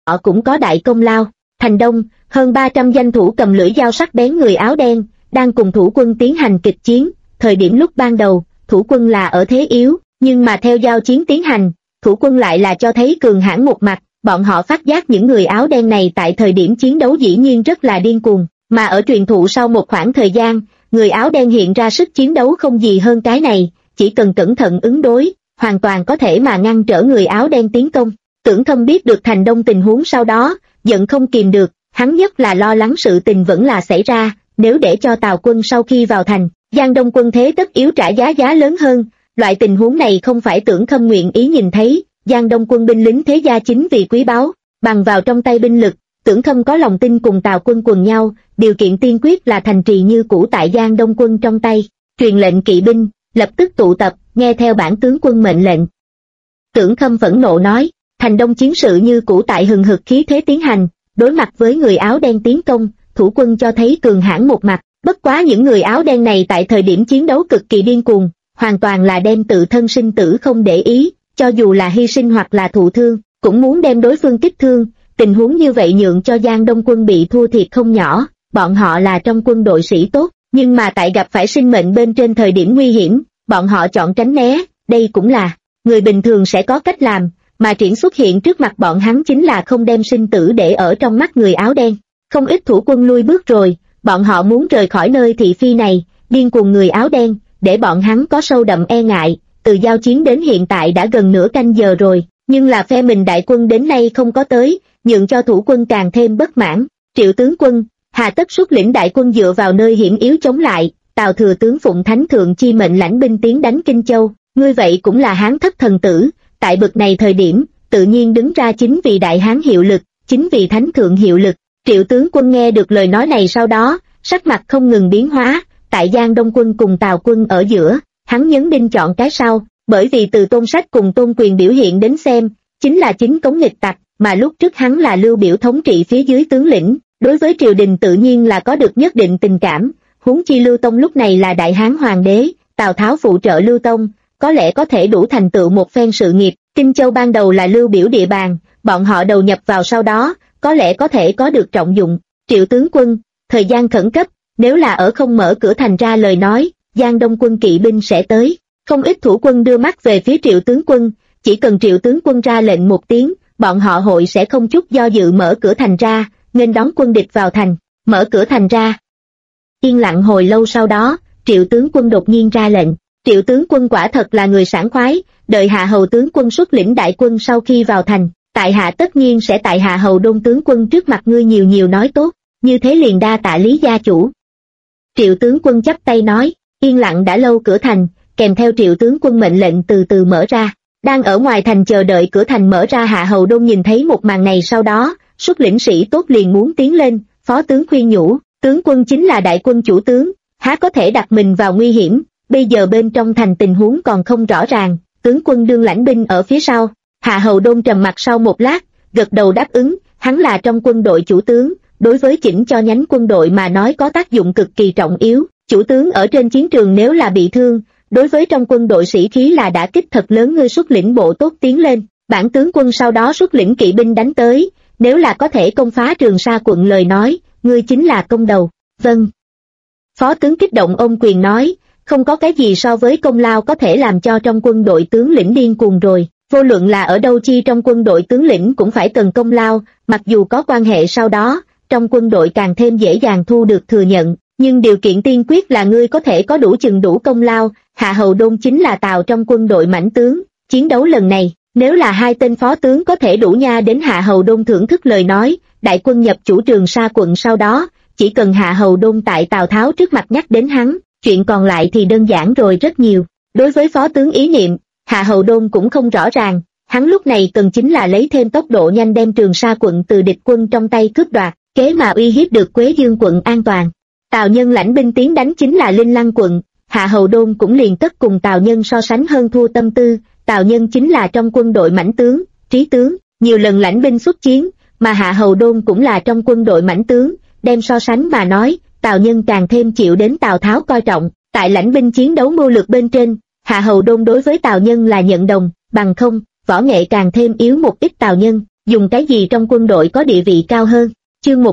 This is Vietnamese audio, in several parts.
họ cũng có đại công lao. Thành Đông, hơn 300 danh thủ cầm lưỡi dao sắc bén người áo đen, đang cùng thủ quân tiến hành kịch chiến. Thời điểm lúc ban đầu, thủ quân là ở thế yếu, nhưng mà theo giao chiến tiến hành, thủ quân lại là cho thấy cường hãn một mặt. Bọn họ phát giác những người áo đen này tại thời điểm chiến đấu dĩ nhiên rất là điên cuồng, mà ở truyền thụ sau một khoảng thời gian, người áo đen hiện ra sức chiến đấu không gì hơn cái này, chỉ cần cẩn thận ứng đối, hoàn toàn có thể mà ngăn trở người áo đen tiến công. Tưởng Thâm biết được Thành Đông tình huống sau đó, giận không kìm được, hắn nhất là lo lắng sự tình vẫn là xảy ra, nếu để cho Tào quân sau khi vào thành, Giang Đông quân thế tất yếu trả giá lớn hơn, loại tình huống này không phải Tưởng Thâm nguyện ý nhìn thấy. Giang Đông quân binh lính thế gia chính vì quý báu, bằng vào trong tay binh lực, Tưởng Thâm có lòng tin cùng Tào quân quần nhau, điều kiện tiên quyết là thành trì như cũ tại Giang Đông quân trong tay. Truyền lệnh kỵ binh, lập tức tụ tập, nghe theo bản tướng quân mệnh lệnh. Tưởng Thâm phẫn nộ nói, Thành Đông chiến sự như cũ tại hừng hực khí thế tiến hành, đối mặt với người áo đen tiến công, thủ quân cho thấy cường hãn một mặt, bất quá những người áo đen này tại thời điểm chiến đấu cực kỳ điên cuồng, hoàn toàn là đem tự thân sinh tử không để ý, cho dù là hy sinh hoặc là thụ thương, cũng muốn đem đối phương kích thương. Tình huống như vậy nhượng cho Giang Đông quân bị thua thiệt không nhỏ. Bọn họ là trong quân đội sĩ tốt, nhưng mà tại gặp phải sinh mệnh bên trên thời điểm nguy hiểm, bọn họ chọn tránh né. Đây cũng là người bình thường sẽ có cách làm, mà Triển xuất hiện trước mặt bọn hắn chính là không đem sinh tử để ở trong mắt người áo đen. Không ít thủ quân lui bước rồi, bọn họ muốn rời khỏi nơi thị phi này. Điên cuồng người áo đen, để bọn hắn có sâu đậm e ngại. Từ giao chiến đến hiện tại đã gần nửa canh giờ rồi, nhưng là phe mình đại quân đến nay không có tới, nhượng cho thủ quân càng thêm bất mãn. Triệu tướng quân, hà tất xuất lĩnh đại quân dựa vào nơi hiểm yếu chống lại. Tào thừa tướng phụng thánh thượng chi mệnh lãnh binh tiến đánh Kinh Châu, ngươi vậy cũng là hán thất thần tử, tại bực này thời điểm, tự nhiên đứng ra chính vì đại hán hiệu lực, chính vì thánh thượng hiệu lực. Triệu tướng quân nghe được lời nói này sau đó, sắc mặt không ngừng biến hóa. Tại Giang Đông quân cùng Tào quân ở giữa, hắn nhấn đinh chọn cái sau, bởi vì từ Tôn Sách cùng Tôn Quyền biểu hiện đến xem, chính là chính cống nghịch tặc, mà lúc trước hắn là Lưu Biểu thống trị phía dưới tướng lĩnh, đối với triều đình tự nhiên là có được nhất định tình cảm. Huống chi Lưu Tông lúc này là đại hán hoàng đế, Tào Tháo phụ trợ Lưu Tông, có lẽ có thể đủ thành tựu một phen sự nghiệp. Kinh Châu ban đầu là Lưu Biểu địa bàn, bọn họ đầu nhập vào sau đó, có lẽ có thể có được trọng dụng. Triệu tướng quân, thời gian khẩn cấp, nếu là ở không mở cửa thành ra lời nói, Giang Đông quân kỵ binh sẽ tới. Không ít thủ quân đưa mắt về phía Triệu tướng quân, chỉ cần Triệu tướng quân ra lệnh một tiếng, bọn họ hội sẽ không chút do dự mở cửa thành ra, nghênh đón quân địch vào thành. Mở cửa thành ra. Yên lặng hồi lâu sau đó, Triệu tướng quân đột nhiên ra lệnh. Triệu tướng quân quả thật là người sảng khoái, đợi Hạ Hầu tướng quân xuất lĩnh đại quân sau khi vào thành, tại hạ tất nhiên sẽ tại Hạ Hầu Đôn tướng quân trước mặt ngươi nhiều nhiều nói tốt, như thế liền đa tạ Lý gia chủ. Triệu tướng quân chắp tay nói. Yên lặng đã lâu cửa thành, kèm theo Triệu tướng quân mệnh lệnh từ từ mở ra. Đang ở ngoài thành chờ đợi cửa thành mở ra Hạ Hầu Đôn nhìn thấy một màn này sau đó, xuất lĩnh sĩ tốt liền muốn tiến lên. Phó tướng khuyên nhủ, tướng quân chính là đại quân chủ tướng, há có thể đặt mình vào nguy hiểm, bây giờ bên trong thành tình huống còn không rõ ràng, tướng quân đương lãnh binh ở phía sau. Hạ Hầu Đôn trầm mặt sau một lát, gật đầu đáp ứng, hắn là trong quân đội chủ tướng, đối với chỉnh cho nhánh quân đội mà nói có tác dụng cực kỳ trọng yếu. Chủ tướng ở trên chiến trường nếu là bị thương, đối với trong quân đội sĩ khí là đã kích thật lớn. Ngươi xuất lĩnh bộ tốt tiến lên, bản tướng quân sau đó xuất lĩnh kỵ binh đánh tới, nếu là có thể công phá Trường Sa quận lời nói, ngươi chính là công đầu. Vâng. Phó tướng kích động ôm quyền nói, không có cái gì so với công lao có thể làm cho trong quân đội tướng lĩnh điên cuồng rồi, vô luận là ở đâu chi trong quân đội tướng lĩnh cũng phải cần công lao, mặc dù có quan hệ sau đó, trong quân đội càng thêm dễ dàng thu được thừa nhận, nhưng điều kiện tiên quyết là ngươi có thể có đủ chừng đủ công lao. Hạ Hầu Đôn chính là Tào trong quân đội mãnh tướng, chiến đấu lần này, nếu là hai tên phó tướng có thể đủ nha đến Hạ Hầu Đôn thưởng thức lời nói, đại quân nhập chủ Trường Sa quận sau đó, chỉ cần Hạ Hầu Đôn tại Tào Tháo trước mặt nhắc đến hắn, chuyện còn lại thì đơn giản rồi rất nhiều. Đối với phó tướng ý niệm, Hạ Hầu Đôn cũng không rõ ràng, hắn lúc này cần chính là lấy thêm tốc độ nhanh đem Trường Sa quận từ địch quân trong tay cướp đoạt, kế mà uy hiếp được Quế Dương quận an toàn. Tào Nhân lãnh binh tiến đánh chính là Linh Lăng quận, Hạ Hầu Đôn cũng liền tất cùng Tào Nhân so sánh hơn thua tâm tư. Tào Nhân chính là trong quân đội mãnh tướng, trí tướng, nhiều lần lãnh binh xuất chiến, mà Hạ Hầu Đôn cũng là trong quân đội mãnh tướng, đem so sánh mà nói, Tào Nhân càng thêm chịu đến Tào Tháo coi trọng. Tại lãnh binh chiến đấu mưu lược bên trên, Hạ Hầu Đôn đối với Tào Nhân là nhận đồng, bằng không, võ nghệ càng thêm yếu một ít. Tào Nhân dùng cái gì trong quân đội có địa vị cao hơn. Chương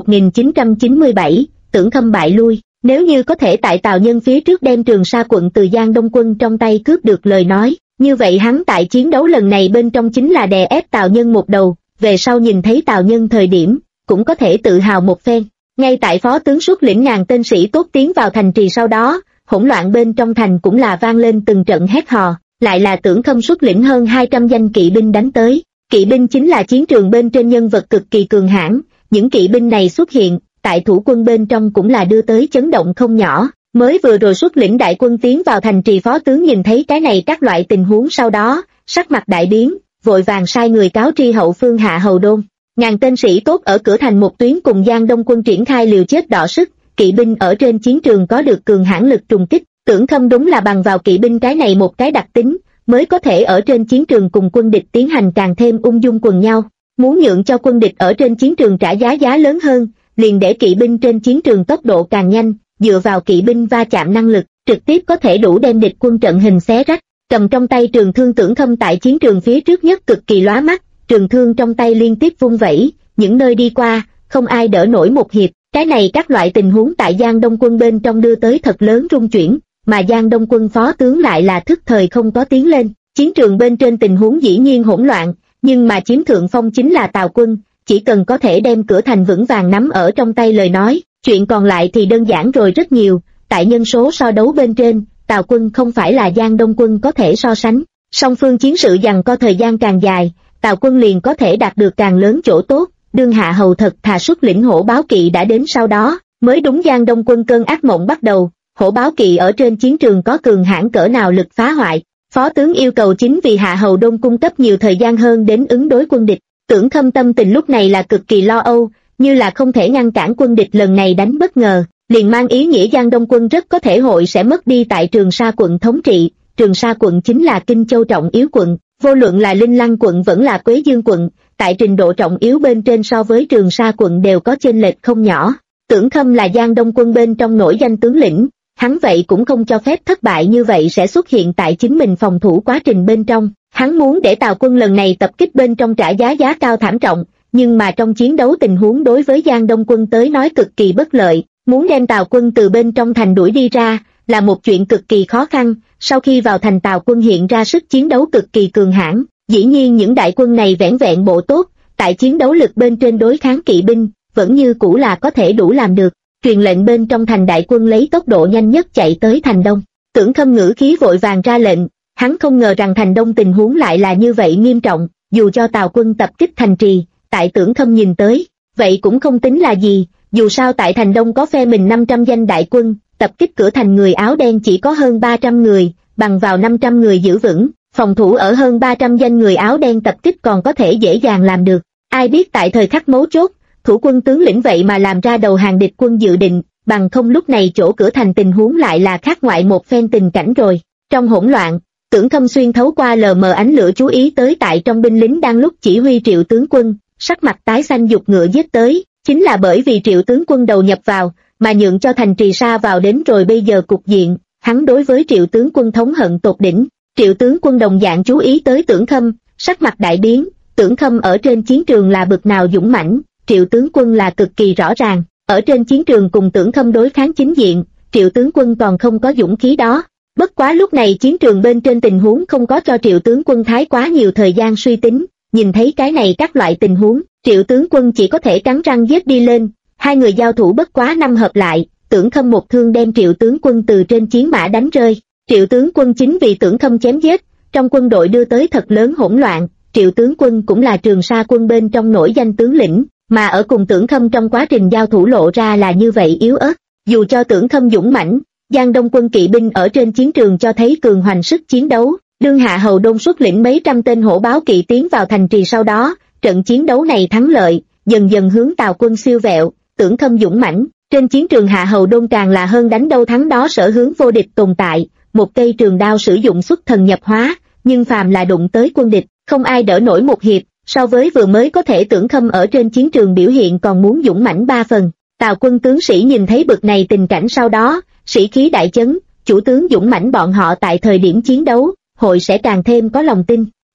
1997, Tưởng Khâm bại lui. Nếu như có thể tại Tào Nhân phía trước đem Trường Sa quận từ Giang Đông quân trong tay cướp được lời nói, như vậy hắn tại chiến đấu lần này bên trong chính là đè ép Tào Nhân một đầu, về sau nhìn thấy Tào Nhân thời điểm, cũng có thể tự hào một phen. Ngay tại phó tướng xuất lĩnh ngàn tên sĩ tốt tiến vào thành trì sau đó, hỗn loạn bên trong thành cũng là vang lên từng trận hét hò, lại là Tưởng Khâm xuất lĩnh hơn 200 danh kỵ binh đánh tới. Kỵ binh chính là chiến trường bên trên nhân vật cực kỳ cường hãn, những kỵ binh này xuất hiện, tại thủ quân bên trong cũng là đưa tới chấn động không nhỏ. Mới vừa rồi xuất lĩnh đại quân tiến vào thành trì phó tướng nhìn thấy cái này các loại tình huống sau đó, sắc mặt đại biến, vội vàng sai người cáo tri hậu phương Hạ Hầu Đôn. Ngàn tên sĩ tốt ở cửa thành một tuyến cùng Giang Đông quân triển khai liều chết đọ sức, kỵ binh ở trên chiến trường có được cường hãn lực trùng kích. Tưởng Khâm đúng là bằng vào kỵ binh cái này một cái đặc tính, mới có thể ở trên chiến trường cùng quân địch tiến hành càng thêm ung dung quần nhau. Muốn nhượng cho quân địch ở trên chiến trường trả giá lớn hơn, liền để kỵ binh trên chiến trường tốc độ càng nhanh, dựa vào kỵ binh va chạm năng lực, trực tiếp có thể đủ đem địch quân trận hình xé rách. Cầm trong tay trường thương Tưởng Khâm tại chiến trường phía trước nhất cực kỳ lóa mắt, trường thương trong tay liên tiếp vung vẩy, những nơi đi qua, không ai đỡ nổi một hiệp. Cái này các loại tình huống tại Giang Đông quân bên trong đưa tới thật lớn rung chuyển, mà Giang Đông quân phó tướng lại là thức thời không có tiến lên. Chiến trường bên trên tình huống dĩ nhiên hỗn loạn, nhưng mà chiếm thượng phong chính là Tào quân, chỉ cần có thể đem cửa thành vững vàng nắm ở trong tay lời nói, chuyện còn lại thì đơn giản rồi rất nhiều. Tại nhân số so đấu bên trên, Tào quân không phải là Giang Đông quân có thể so sánh. Song phương chiến sự giằng co thời gian càng dài, Tào quân liền có thể đạt được càng lớn chỗ tốt. Đương Hạ Hầu thật thà xuất lĩnh hổ báo kỵ đã đến sau đó, mới đúng Giang Đông quân cơn ác mộng bắt đầu. Hổ báo kỵ ở trên chiến trường có cường hãn cỡ nào lực phá hoại. Phó tướng yêu cầu chính vì Hạ Hầu Đông cung cấp nhiều thời gian hơn đến ứng đối quân địch. Tưởng Khâm tâm tình lúc này là cực kỳ lo âu, như là không thể ngăn cản quân địch lần này đánh bất ngờ, liền mang ý nghĩa Giang Đông quân rất có thể hội sẽ mất đi tại Trường Sa quận thống trị. Trường Sa quận chính là Kinh Châu trọng yếu quận, vô luận là Linh Lăng quận vẫn là Quế Dương quận, tại trình độ trọng yếu bên trên so với Trường Sa quận đều có chênh lệch không nhỏ. Tưởng Khâm là Giang Đông quân bên trong nổi danh tướng lĩnh, hắn vậy cũng không cho phép thất bại như vậy sẽ xuất hiện tại chính mình phòng thủ quá trình bên trong. Hắn muốn để Tào quân lần này tập kích bên trong trả giá cao thảm trọng, nhưng mà trong chiến đấu tình huống đối với Giang Đông quân tới nói cực kỳ bất lợi, muốn đem Tào quân từ bên trong thành đuổi đi ra là một chuyện cực kỳ khó khăn. Sau khi vào thành Tào quân hiện ra sức chiến đấu cực kỳ cường hãn, dĩ nhiên những đại quân này vẻn vẹn bộ tốt, tại chiến đấu lực bên trên đối kháng kỵ binh, vẫn như cũ là có thể đủ làm được. Truyền lệnh bên trong thành đại quân lấy tốc độ nhanh nhất chạy tới thành Đông. Tưởng Khâm ngữ khí vội vàng ra lệnh, hắn không ngờ rằng thành Đông tình huống lại là như vậy nghiêm trọng, dù cho Tào quân tập kích thành trì, tại Tưởng Khâm nhìn tới, vậy cũng không tính là gì, dù sao tại thành Đông có phe mình 500 danh đại quân, tập kích cửa thành người áo đen chỉ có hơn 300 người, bằng vào 500 người giữ vững, phòng thủ ở hơn 300 danh người áo đen tập kích còn có thể dễ dàng làm được. Ai biết tại thời khắc mấu chốt, thủ quân tướng lĩnh vậy mà làm ra đầu hàng địch quân dự định, bằng không lúc này chỗ cửa thành tình huống lại là khác ngoại một phen tình cảnh rồi. Trong hỗn loạn, Tưởng Khâm xuyên thấu qua lờ mờ ánh lửa chú ý tới tại trong binh lính đang lúc chỉ huy Triệu tướng quân, sắc mặt tái xanh giục ngựa giết tới, chính là bởi vì Triệu tướng quân đầu nhập vào, mà nhượng cho thành trì Sa vào đến rồi bây giờ cục diện, hắn đối với Triệu tướng quân thống hận tột đỉnh. Triệu tướng quân đồng dạng chú ý tới Tưởng Khâm, sắc mặt đại biến, Tưởng Khâm ở trên chiến trường là bực nào dũng mãnh, Triệu tướng quân là cực kỳ rõ ràng, ở trên chiến trường cùng Tưởng Khâm đối kháng chính diện, Triệu tướng quân còn không có dũng khí đó. Bất quá lúc này chiến trường bên trên tình huống không có cho Triệu tướng quân thái quá nhiều thời gian suy tính, nhìn thấy cái này các loại tình huống, Triệu tướng quân chỉ có thể cắn răng giết đi lên. Hai người giao thủ bất quá năm hợp lại, Tưởng Khâm một thương đem Triệu tướng quân từ trên chiến mã đánh rơi. Triệu tướng quân chính vì Tưởng Khâm chém giết, trong quân đội đưa tới thật lớn hỗn loạn. Triệu tướng quân cũng là Trường Sa quân bên trong nổi danh tướng lĩnh, mà ở cùng Tưởng Khâm trong quá trình giao thủ lộ ra là như vậy yếu ớt. Dù cho Tưởng Khâm dũng mãnh, Giang Đông quân kỵ binh ở trên chiến trường cho thấy cường hoành sức chiến đấu. Đương Hạ Hầu Đông xuất lĩnh mấy trăm tên hổ báo kỵ tiến vào thành trì sau đó, trận chiến đấu này thắng lợi, dần dần hướng Tào quân siêu vẹo. Tưởng Khâm dũng mãnh, trên chiến trường Hạ Hầu Đông càng là hơn đánh đâu thắng đó sở hướng vô địch tồn tại, một cây trường đao sử dụng xuất thần nhập hóa, nhưng phàm là đụng tới quân địch, không ai đỡ nổi một hiệp, so với vừa mới có thể Tưởng Khâm ở trên chiến trường biểu hiện còn muốn dũng mãnh 3 phần. Tào quân tướng sĩ nhìn thấy bực này tình cảnh sau đó, sĩ khí đại chấn, chủ tướng dũng mãnh bọn họ tại thời điểm chiến đấu, hội sẽ càng thêm có lòng tin.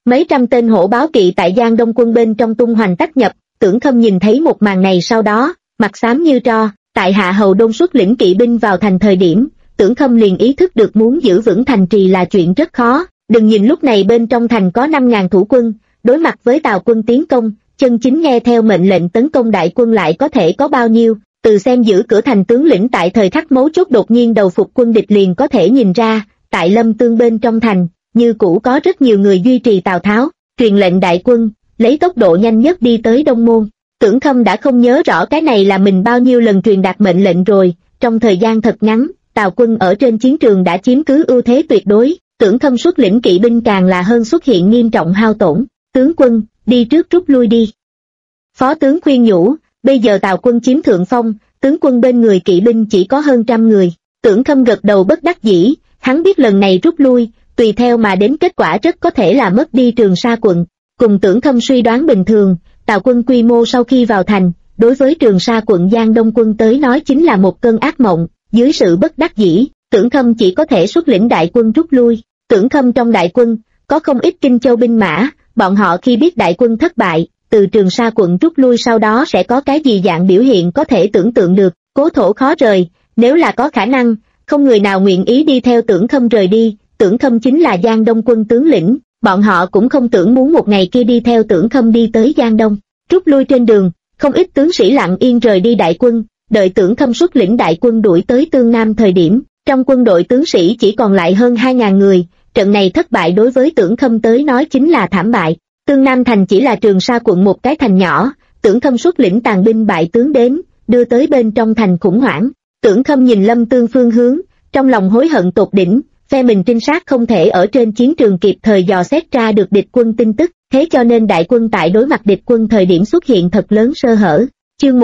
Mấy trăm tên hổ báo kỵ tại Giang Đông quân bên trong tung hoành tách nhập, Tưởng Khâm nhìn thấy một màn này sau đó, mặt xám như tro. Tại Hạ Hầu Đôn xuất lĩnh kỵ binh vào thành thời điểm, Tưởng Khâm liền ý thức được muốn giữ vững thành trì là chuyện rất khó. Đừng nhìn lúc này bên trong thành có 5.000 thủ quân, đối mặt với Tào quân tiến công, chân chính nghe theo mệnh lệnh tấn công đại quân lại có thể có bao nhiêu. Từ xem giữ cửa thành tướng lĩnh tại thời khắc mấu chốt đột nhiên đầu phục quân địch liền có thể nhìn ra, tại Lâm Tương bên trong thành, như cũ có rất nhiều người duy trì Tào Tháo, truyền lệnh đại quân, lấy tốc độ nhanh nhất đi tới Đông Môn. Tưởng Khâm đã không nhớ rõ cái này là mình bao nhiêu lần truyền đạt mệnh lệnh rồi, trong thời gian thật ngắn, Tào quân ở trên chiến trường đã chiếm cứ ưu thế tuyệt đối, Tưởng Khâm xuất lĩnh kỵ binh càng là hơn xuất hiện nghiêm trọng hao tổn, tướng quân, đi trước rút lui đi. Phó tướng khuyên nhủ, bây giờ Tào quân chiếm thượng phong, tướng quân bên người kỵ binh chỉ có hơn 100 người, Tưởng Khâm gật đầu bất đắc dĩ, hắn biết lần này rút lui, tùy theo mà đến kết quả rất có thể là mất đi Trường Sa quận, cùng Tưởng Khâm suy đoán bình thường. Tào quân quy mô sau khi vào thành, đối với Trường Sa quận Giang Đông quân tới nói chính là một cơn ác mộng, dưới sự bất đắc dĩ, Tưởng Khâm chỉ có thể xuất lĩnh đại quân rút lui. Tưởng Khâm trong đại quân, có không ít Kinh Châu binh mã, bọn họ khi biết đại quân thất bại, từ Trường Sa quận rút lui sau đó sẽ có cái gì dạng biểu hiện có thể tưởng tượng được, cố thổ khó rời, nếu là có khả năng, không người nào nguyện ý đi theo Tưởng Khâm rời đi, Tưởng Khâm chính là Giang Đông quân tướng lĩnh. Bọn họ cũng không tưởng muốn một ngày kia đi theo Tưởng Khâm đi tới Giang Đông. Rút lui trên đường, không ít tướng sĩ lặng yên rời đi đại quân, đợi Tưởng Khâm xuất lĩnh đại quân đuổi tới Tương Nam thời điểm, trong quân đội tướng sĩ chỉ còn lại hơn 2.000 người, trận này thất bại đối với Tưởng Khâm tới nói chính là thảm bại. Tương Nam thành chỉ là Trường Sa quận một cái thành nhỏ, Tưởng Khâm xuất lĩnh tàn binh bại tướng đến, đưa tới bên trong thành khủng hoảng. Tưởng Khâm nhìn Lâm Tương phương hướng, trong lòng hối hận tột đỉnh. Phe mình trinh sát không thể ở trên chiến trường kịp thời dò xét ra được địch quân tin tức, thế cho nên đại quân tại đối mặt địch quân thời điểm xuất hiện thật lớn sơ hở. Chương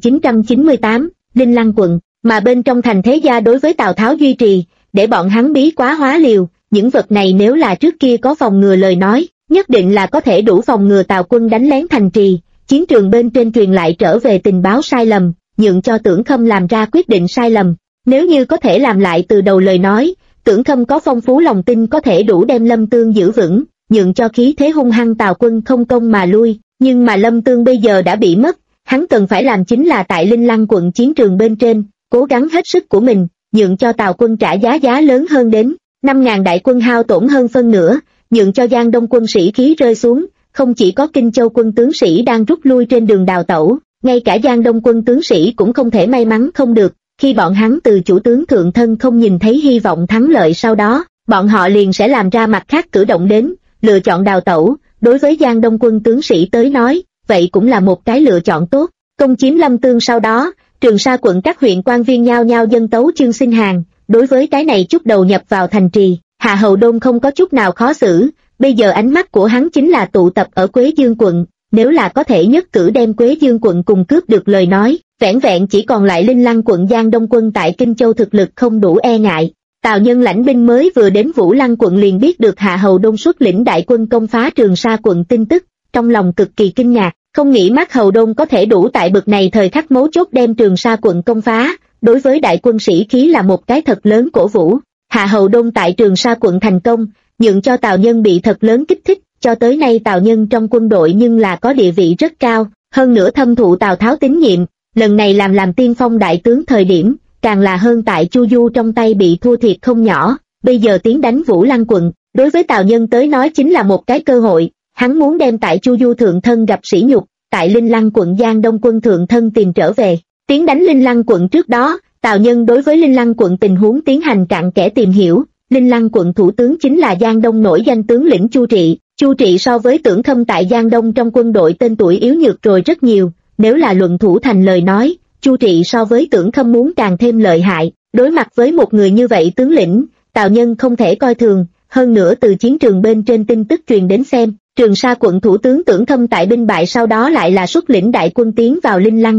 1998, Linh Lăng quận, mà bên trong thành thế gia đối với Tào Tháo duy trì, để bọn hắn bí quá hóa liều, những vật này nếu là trước kia có phòng ngừa lời nói, nhất định là có thể đủ phòng ngừa Tào quân đánh lén thành trì, chiến trường bên trên truyền lại trở về tình báo sai lầm, nhượng cho Tưởng Khâm làm ra quyết định sai lầm. Nếu như có thể làm lại từ đầu lời nói, Tưởng Khâm có phong phú lòng tin có thể đủ đem Lâm Tương giữ vững, nhượng cho khí thế hung hăng Tào quân không công mà lui, nhưng mà Lâm Tương bây giờ đã bị mất, hắn cần phải làm chính là tại Linh Lăng quận chiến trường bên trên, cố gắng hết sức của mình, nhượng cho Tào quân trả giá lớn hơn đến, 5.000 đại quân hao tổn hơn phân nửa, nhượng cho Giang Đông quân sĩ khí rơi xuống, không chỉ có Kinh Châu quân tướng sĩ đang rút lui trên đường đào tẩu, ngay cả Giang Đông quân tướng sĩ cũng không thể may mắn không được. Khi bọn hắn từ chủ tướng thượng thân không nhìn thấy hy vọng thắng lợi sau đó, bọn họ liền sẽ làm ra mặt khác cử động đến, lựa chọn đào tẩu, đối với Giang Đông quân tướng sĩ tới nói, vậy cũng là một cái lựa chọn tốt. Công chiếm Lâm Tương sau đó, Trường Sa quận các huyện quan viên nhao nhao dâng tấu chương xin hàng, đối với cái này chút đầu nhập vào thành trì, Hạ Hầu Đôn không có chút nào khó xử, bây giờ ánh mắt của hắn chính là tụ tập ở Quế Dương quận, nếu là có thể nhất cử đem Quế Dương quận cùng cướp được lời nói, vẻn vẹn chỉ còn lại Linh Lăng quận Giang Đông quân tại Kinh Châu thực lực không đủ e ngại. Tào Nhân lãnh binh mới vừa đến Vũ Lăng quận liền biết được Hạ Hầu Đôn xuất lĩnh đại quân công phá Trường Sa quận tin tức, trong lòng cực kỳ kinh ngạc, không nghĩ Mác Hầu Đôn có thể đủ tại bực này thời khắc mấu chốt đem Trường Sa quận công phá, đối với đại quân sĩ khí là một cái thật lớn cổ vũ. Hạ Hầu Đôn tại Trường Sa quận thành công, nhượng cho Tào Nhân bị thật lớn kích thích, cho tới nay Tào Nhân trong quân đội nhưng là có địa vị rất cao, hơn nữa thâm thụ Tào Tháo tín nhiệm, lần này làm tiên phong đại tướng thời điểm, càng là hơn tại Chu Du trong tay bị thua thiệt không nhỏ, bây giờ tiến đánh Vũ Lăng quận, đối với Tào Nhân tới nói chính là một cái cơ hội, hắn muốn đem tại Chu Du thượng thân gặp sỉ nhục, tại Linh Lăng quận Giang Đông quân thượng thân tìm trở về, tiến đánh Linh Lăng quận trước đó, Tào Nhân đối với Linh Lăng quận tình huống tiến hành cặn kẽ tìm hiểu, Linh Lăng quận thủ tướng chính là Giang Đông nổi danh tướng lĩnh Chu Trị, Chu Trị so với Tưởng Khâm tại Giang Đông trong quân đội tên tuổi yếu nhược rồi rất nhiều, nếu là luận thủ thành lời nói, Chu Trị so với Tưởng Khâm muốn càng thêm lợi hại, đối mặt với một người như vậy tướng lĩnh, Tào Nhân không thể coi thường, hơn nữa từ chiến trường bên trên tin tức truyền đến xem, Trường Sa quận thủ tướng Tưởng Khâm tại binh bại sau đó lại là xuất lĩnh đại quân tiến vào Linh Lăng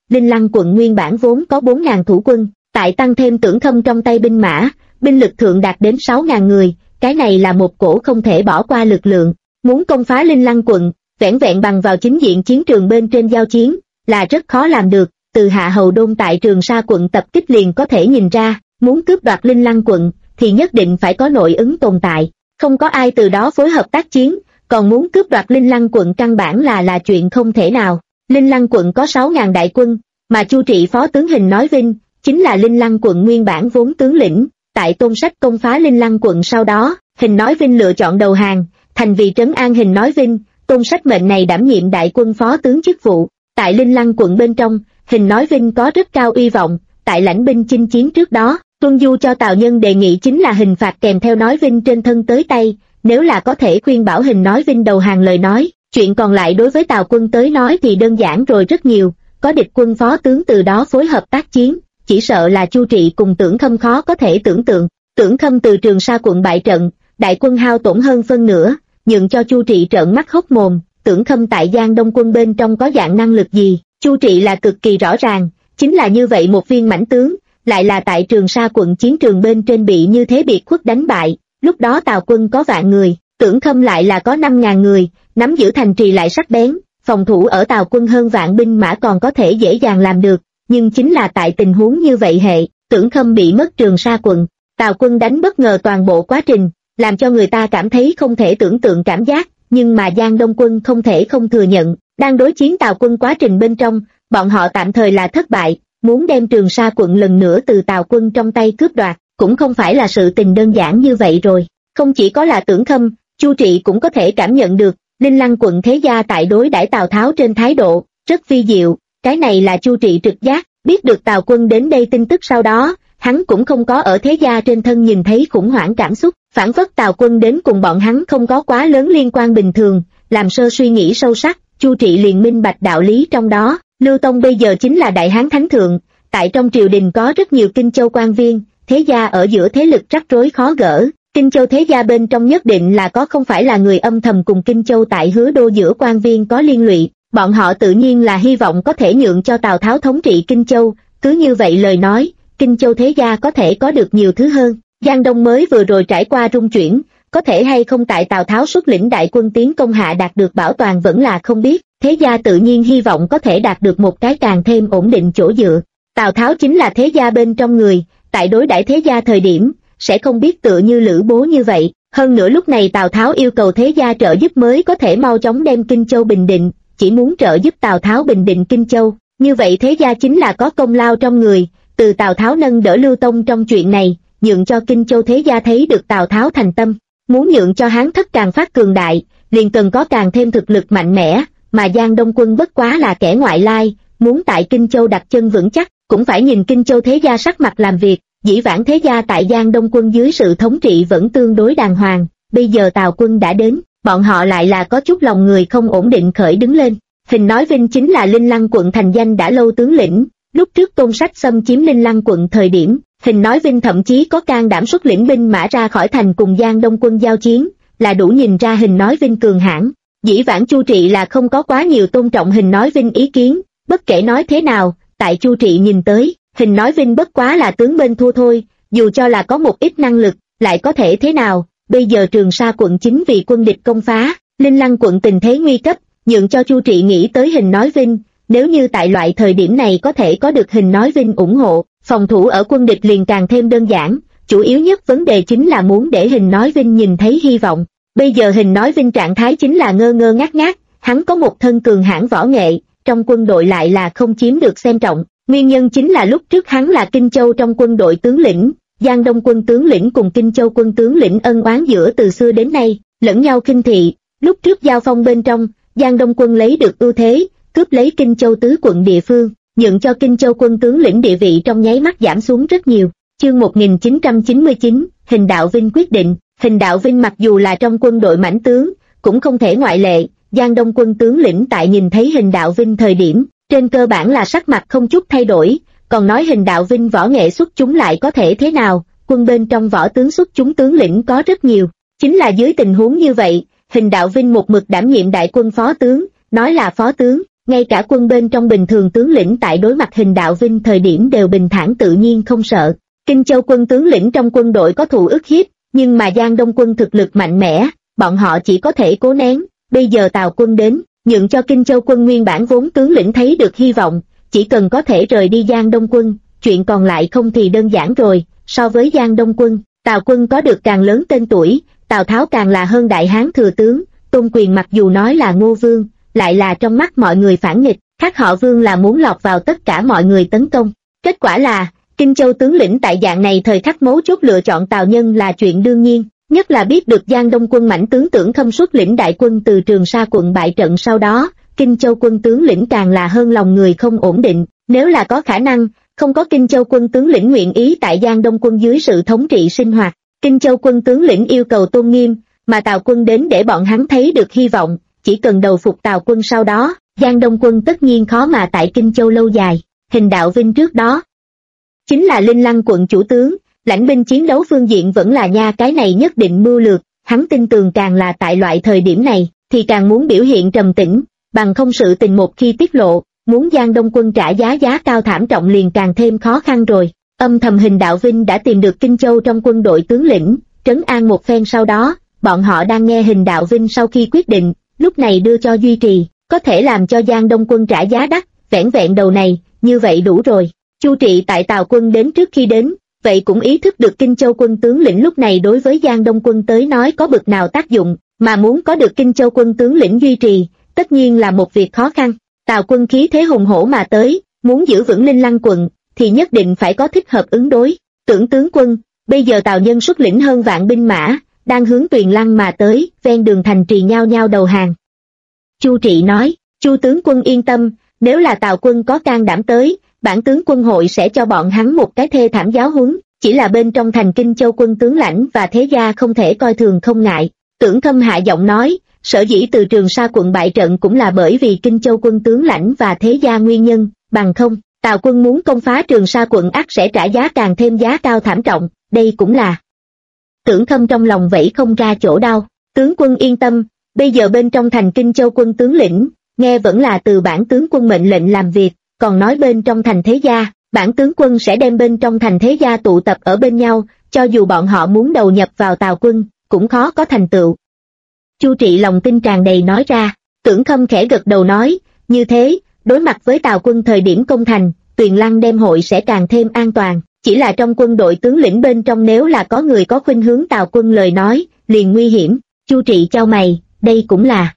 quận nguyên bản vốn có 4.000 thủ quân, tại tăng thêm Tưởng Khâm trong tay binh mã, binh lực thượng đạt đến 6.000 người, cái này là một cổ không thể bỏ qua lực lượng, muốn công phá Linh Lăng quận, vẻn vẹn bằng vào chính diện chiến trường bên trên giao chiến, là rất khó làm được, từ Hạ Hầu Đôn tại Trường Sa quận tập kích liền có thể nhìn ra, muốn cướp đoạt Linh Lăng quận, thì nhất định phải có nội ứng tồn tại, không có ai từ đó phối hợp tác chiến, còn muốn cướp đoạt Linh Lăng quận căn bản là chuyện không thể nào. Linh Lăng quận có 6.000 đại quân, mà Chu Trị phó tướng Hình Nói Vinh, chính là Linh Lăng quận nguyên bản vốn tướng lĩnh. Tại Tôn Sách công phá Linh Lăng quận sau đó, Hình Nói Vinh lựa chọn đầu hàng, thành vì trấn an Hình Nói Vinh, Tôn Sách mệnh này đảm nhiệm đại quân phó tướng chức vụ. Tại Linh Lăng quận bên trong, Hình Nói Vinh có rất cao uy vọng, tại lãnh binh chinh chiến trước đó, Tuân Du cho Tào Nhân đề nghị chính là hình phạt kèm theo Nói Vinh trên thân tới tay, nếu là có thể khuyên bảo Hình Nói Vinh đầu hàng lời nói, chuyện còn lại đối với Tào quân tới nói thì đơn giản rồi rất nhiều, có địch quân phó tướng từ đó phối hợp tác chiến, chỉ sợ là Chu Trị cùng Tưởng Khâm khó có thể tưởng tượng. Tưởng Khâm từ Trường Sa quận bại trận, đại quân hao tổn hơn phân nửa, nhượng cho Chu Trị trợn mắt hốc mồm. Tưởng Khâm tại Giang Đông quân bên trong có dạng năng lực gì, Chu Trị là cực kỳ rõ ràng, chính là như vậy một viên mãnh tướng, lại là tại Trường Sa quận chiến trường bên trên bị như thế biệt khuất đánh bại. Lúc đó Tào quân có vạn người, Tưởng Khâm lại là có 5.000 người, nắm giữ thành trì lại sắc bén, phòng thủ ở Tào quân hơn vạn binh mã còn có thể dễ dàng làm được, nhưng chính là tại tình huống như vậy hệ, Tưởng Khâm bị mất Trường Sa quận, Tào quân đánh bất ngờ toàn bộ quá trình, làm cho người ta cảm thấy không thể tưởng tượng cảm giác, nhưng mà Giang Đông quân không thể không thừa nhận, đang đối chiến Tào quân quá trình bên trong, bọn họ tạm thời là thất bại, muốn đem Trường Sa quận lần nữa từ Tào quân trong tay cướp đoạt, cũng không phải là sự tình đơn giản như vậy rồi. Không chỉ có là Tưởng Khâm, Chu Trị cũng có thể cảm nhận được, Linh Lăng quận thế gia tại đối đãi Tào Tháo trên thái độ, rất vi diệu, cái này là Chu Trị trực giác, biết được Tào quân đến đây tin tức sau đó, hắn cũng không có ở thế gia trên thân nhìn thấy khủng hoảng cảm xúc, phản phất Tào quân đến cùng bọn hắn không có quá lớn liên quan bình thường, làm sơ suy nghĩ sâu sắc, Chu Trị liền minh bạch đạo lý trong đó. Lưu Tông bây giờ chính là đại hán thánh thượng, tại trong triều đình có rất nhiều Kinh Châu quan viên, thế gia ở giữa thế lực rắc rối khó gỡ, Kinh Châu thế gia bên trong nhất định là có không phải là người âm thầm cùng Kinh Châu tại Hứa Đô giữa quan viên có liên lụy, bọn họ tự nhiên là hy vọng có thể nhượng cho Tào Tháo thống trị Kinh Châu, cứ như vậy lời nói, Kinh Châu thế gia có thể có được nhiều thứ hơn. Giang Đông mới vừa rồi trải qua rung chuyển, có thể hay không tại Tào Tháo xuất lĩnh đại quân tiến công hạ đạt được bảo toàn vẫn là không biết, thế gia tự nhiên hy vọng có thể đạt được một cái càng thêm ổn định chỗ dựa. Tào Tháo chính là thế gia bên trong người, tại đối đãi thế gia thời điểm, sẽ không biết tựa như Lữ Bố như vậy. Hơn nữa lúc này Tào Tháo yêu cầu thế gia trợ giúp mới có thể mau chóng đem Kinh Châu bình định, chỉ muốn trợ giúp Tào Tháo bình định Kinh Châu, như vậy thế gia chính là có công lao trong người, từ Tào Tháo nâng đỡ Lưu Tông trong chuyện này, nhượng cho Kinh Châu thế gia thấy được Tào Tháo thành tâm, muốn nhượng cho Hán thất càng phát cường đại, liền cần có càng thêm thực lực mạnh mẽ, mà Giang Đông quân bất quá là kẻ ngoại lai, muốn tại Kinh Châu đặt chân vững chắc, cũng phải nhìn Kinh Châu thế gia sắc mặt làm việc. Dĩ vãng thế gia tại Giang Đông quân dưới sự thống trị vẫn tương đối đàng hoàng, bây giờ Tào quân đã đến, bọn họ lại là có chút lòng người không ổn định khởi đứng lên. Hình Nói Vinh chính là Linh Lăng quận thành danh đã lâu tướng lĩnh, lúc trước Tôn Sách xâm chiếm Linh Lăng quận thời điểm, Hình Nói Vinh thậm chí có can đảm xuất lĩnh binh mã ra khỏi thành cùng Giang Đông quân giao chiến, là đủ nhìn ra Hình Nói Vinh cường hãn. Dĩ vãng Chu Trị là không có quá nhiều tôn trọng Hình Nói Vinh ý kiến, bất kể nói thế nào, tại Chu Trị nhìn tới, Hình Nói Vinh bất quá là tướng bên thua thôi, dù cho là có một ít năng lực, lại có thể thế nào, bây giờ Trường Sa quận chính vì quân địch công phá, Linh Lăng quận tình thế nguy cấp, nhượng cho Chu Trị nghĩ tới Hình Nói Vinh, nếu như tại loại thời điểm này có thể có được Hình Nói Vinh ủng hộ, phòng thủ ở quân địch liền càng thêm đơn giản, chủ yếu nhất vấn đề chính là muốn để Hình Nói Vinh nhìn thấy hy vọng. Bây giờ Hình Nói Vinh trạng thái chính là ngơ ngơ ngác ngác, hắn có một thân cường hãn võ nghệ, trong quân đội lại là không chiếm được xem trọng, nguyên nhân chính là lúc trước hắn là Kinh Châu trong quân đội tướng lĩnh, Giang Đông quân tướng lĩnh cùng Kinh Châu quân tướng lĩnh ân oán giữa từ xưa đến nay, lẫn nhau khinh thị, lúc trước giao phong bên trong, Giang Đông quân lấy được ưu thế, cướp lấy Kinh Châu tứ quận địa phương, nhượng cho Kinh Châu quân tướng lĩnh địa vị trong nháy mắt giảm xuống rất nhiều. Chương 1999, Hình Đạo Vinh quyết định. Hình Đạo Vinh mặc dù là trong quân đội mãnh tướng, cũng không thể ngoại lệ, Giang Đông quân tướng lĩnh tại nhìn thấy Hình Đạo Vinh thời điểm, trên cơ bản là sắc mặt không chút thay đổi, còn nói Hình Đạo Vinh võ nghệ xuất chúng lại có thể thế nào, quân bên trong võ tướng xuất chúng tướng lĩnh có rất nhiều, chính là dưới tình huống như vậy, Hình Đạo Vinh một mực đảm nhiệm đại quân phó tướng, nói là phó tướng, ngay cả quân bên trong bình thường tướng lĩnh tại đối mặt Hình Đạo Vinh thời điểm đều bình thản tự nhiên không sợ. Kinh Châu quân tướng lĩnh trong quân đội có thù ức hiếp, nhưng mà Giang Đông quân thực lực mạnh mẽ, bọn họ chỉ có thể cố nén, bây giờ Tào quân đến, nhượng cho Kinh Châu quân nguyên bản vốn tướng lĩnh thấy được hy vọng, chỉ cần có thể rời đi Giang Đông quân, chuyện còn lại không thì đơn giản rồi, so với Giang Đông quân, Tào quân có được càng lớn tên tuổi, Tào Tháo càng là hơn đại hán thừa tướng, Tôn Quyền mặc dù nói là Ngô Vương, lại là trong mắt mọi người phản nghịch, khác họ Vương là muốn lọt vào tất cả mọi người tấn công. Kết quả là, Kinh Châu tướng lĩnh tại dạng này thời khắc mấu chốt lựa chọn Tào Nhân là chuyện đương nhiên, nhất là biết được Giang Đông quân mãnh tướng Tưởng Khâm xuất lĩnh đại quân từ Trường Sa quận bại trận sau đó, Kinh Châu quân tướng lĩnh càng là hơn lòng người không ổn định, nếu là có khả năng, không có Kinh Châu quân tướng lĩnh nguyện ý tại Giang Đông quân dưới sự thống trị sinh hoạt. Kinh Châu quân tướng lĩnh yêu cầu tôn nghiêm, mà Tào quân đến để bọn hắn thấy được hy vọng, chỉ cần đầu phục Tào quân sau đó, Giang Đông quân tất nhiên khó mà tại Kinh Châu lâu dài. Hình Đạo Vinh trước đó chính là Linh Lăng quận chủ tướng, lãnh binh chiến đấu phương diện vẫn là nha, cái này nhất định mưu lược, hắn tin tưởng càng là tại loại thời điểm này, thì càng muốn biểu hiện trầm tĩnh, bằng không sự tình một khi tiết lộ, muốn Giang Đông quân trả giá cao thảm trọng liền càng thêm khó khăn rồi. Âm thầm Hình Đạo Vinh đã tìm được Kinh Châu trong quân đội tướng lĩnh, trấn an một phen sau đó, bọn họ đang nghe Hình Đạo Vinh sau khi quyết định, lúc này đưa cho duy trì, có thể làm cho Giang Đông quân trả giá đắt, vẻn vẹn đầu này, như vậy đủ rồi. Chu Trị tại Tào quân đến trước khi đến, vậy cũng ý thức được Kinh Châu quân tướng lĩnh lúc này đối với Giang Đông quân tới nói có bực nào tác dụng, mà muốn có được Kinh Châu quân tướng lĩnh duy trì, tất nhiên là một việc khó khăn. Tào quân khí thế hùng hổ mà tới, muốn giữ vững Linh Lăng quận, thì nhất định phải có thích hợp ứng đối. Tưởng tướng quân, bây giờ Tào nhân xuất lĩnh hơn vạn binh mã, đang hướng Tuyền Lăng mà tới, ven đường thành trì nhao nhao đầu hàng. Chu Trị nói, Chu tướng quân yên tâm, nếu là Tào quân có can đảm tới, bản tướng quân hội sẽ cho bọn hắn một cái thê thảm giáo huấn, chỉ là bên trong thành Kinh Châu quân tướng lãnh và thế gia không thể coi thường không ngại. Tưởng Khâm hạ giọng nói, sở dĩ từ Trường Sa quận bại trận cũng là bởi vì Kinh Châu quân tướng lãnh và thế gia nguyên nhân, bằng không, Tào quân muốn công phá Trường Sa quận ắt sẽ trả giá càng thêm giá cao thảm trọng, đây cũng là. Tưởng Khâm trong lòng vẫy không ra chỗ đau, tướng quân yên tâm, bây giờ bên trong thành Kinh Châu quân tướng lĩnh, nghe vẫn là từ bản tướng quân mệnh lệnh làm việc, còn nói bên trong thành thế gia, bản tướng quân sẽ đem bên trong thành thế gia tụ tập ở bên nhau, cho dù bọn họ muốn đầu nhập vào Tào quân, cũng khó có thành tựu. Chu Trị lòng tin tràn đầy nói ra, Tưởng Khâm khẽ gật đầu nói, như thế, đối mặt với Tào quân thời điểm công thành, Tuyền Lăng đem hội sẽ càng thêm an toàn, chỉ là trong quân đội tướng lĩnh bên trong nếu là có người có khuynh hướng Tào quân lời nói, liền nguy hiểm. Chu Trị chau mày, đây cũng là.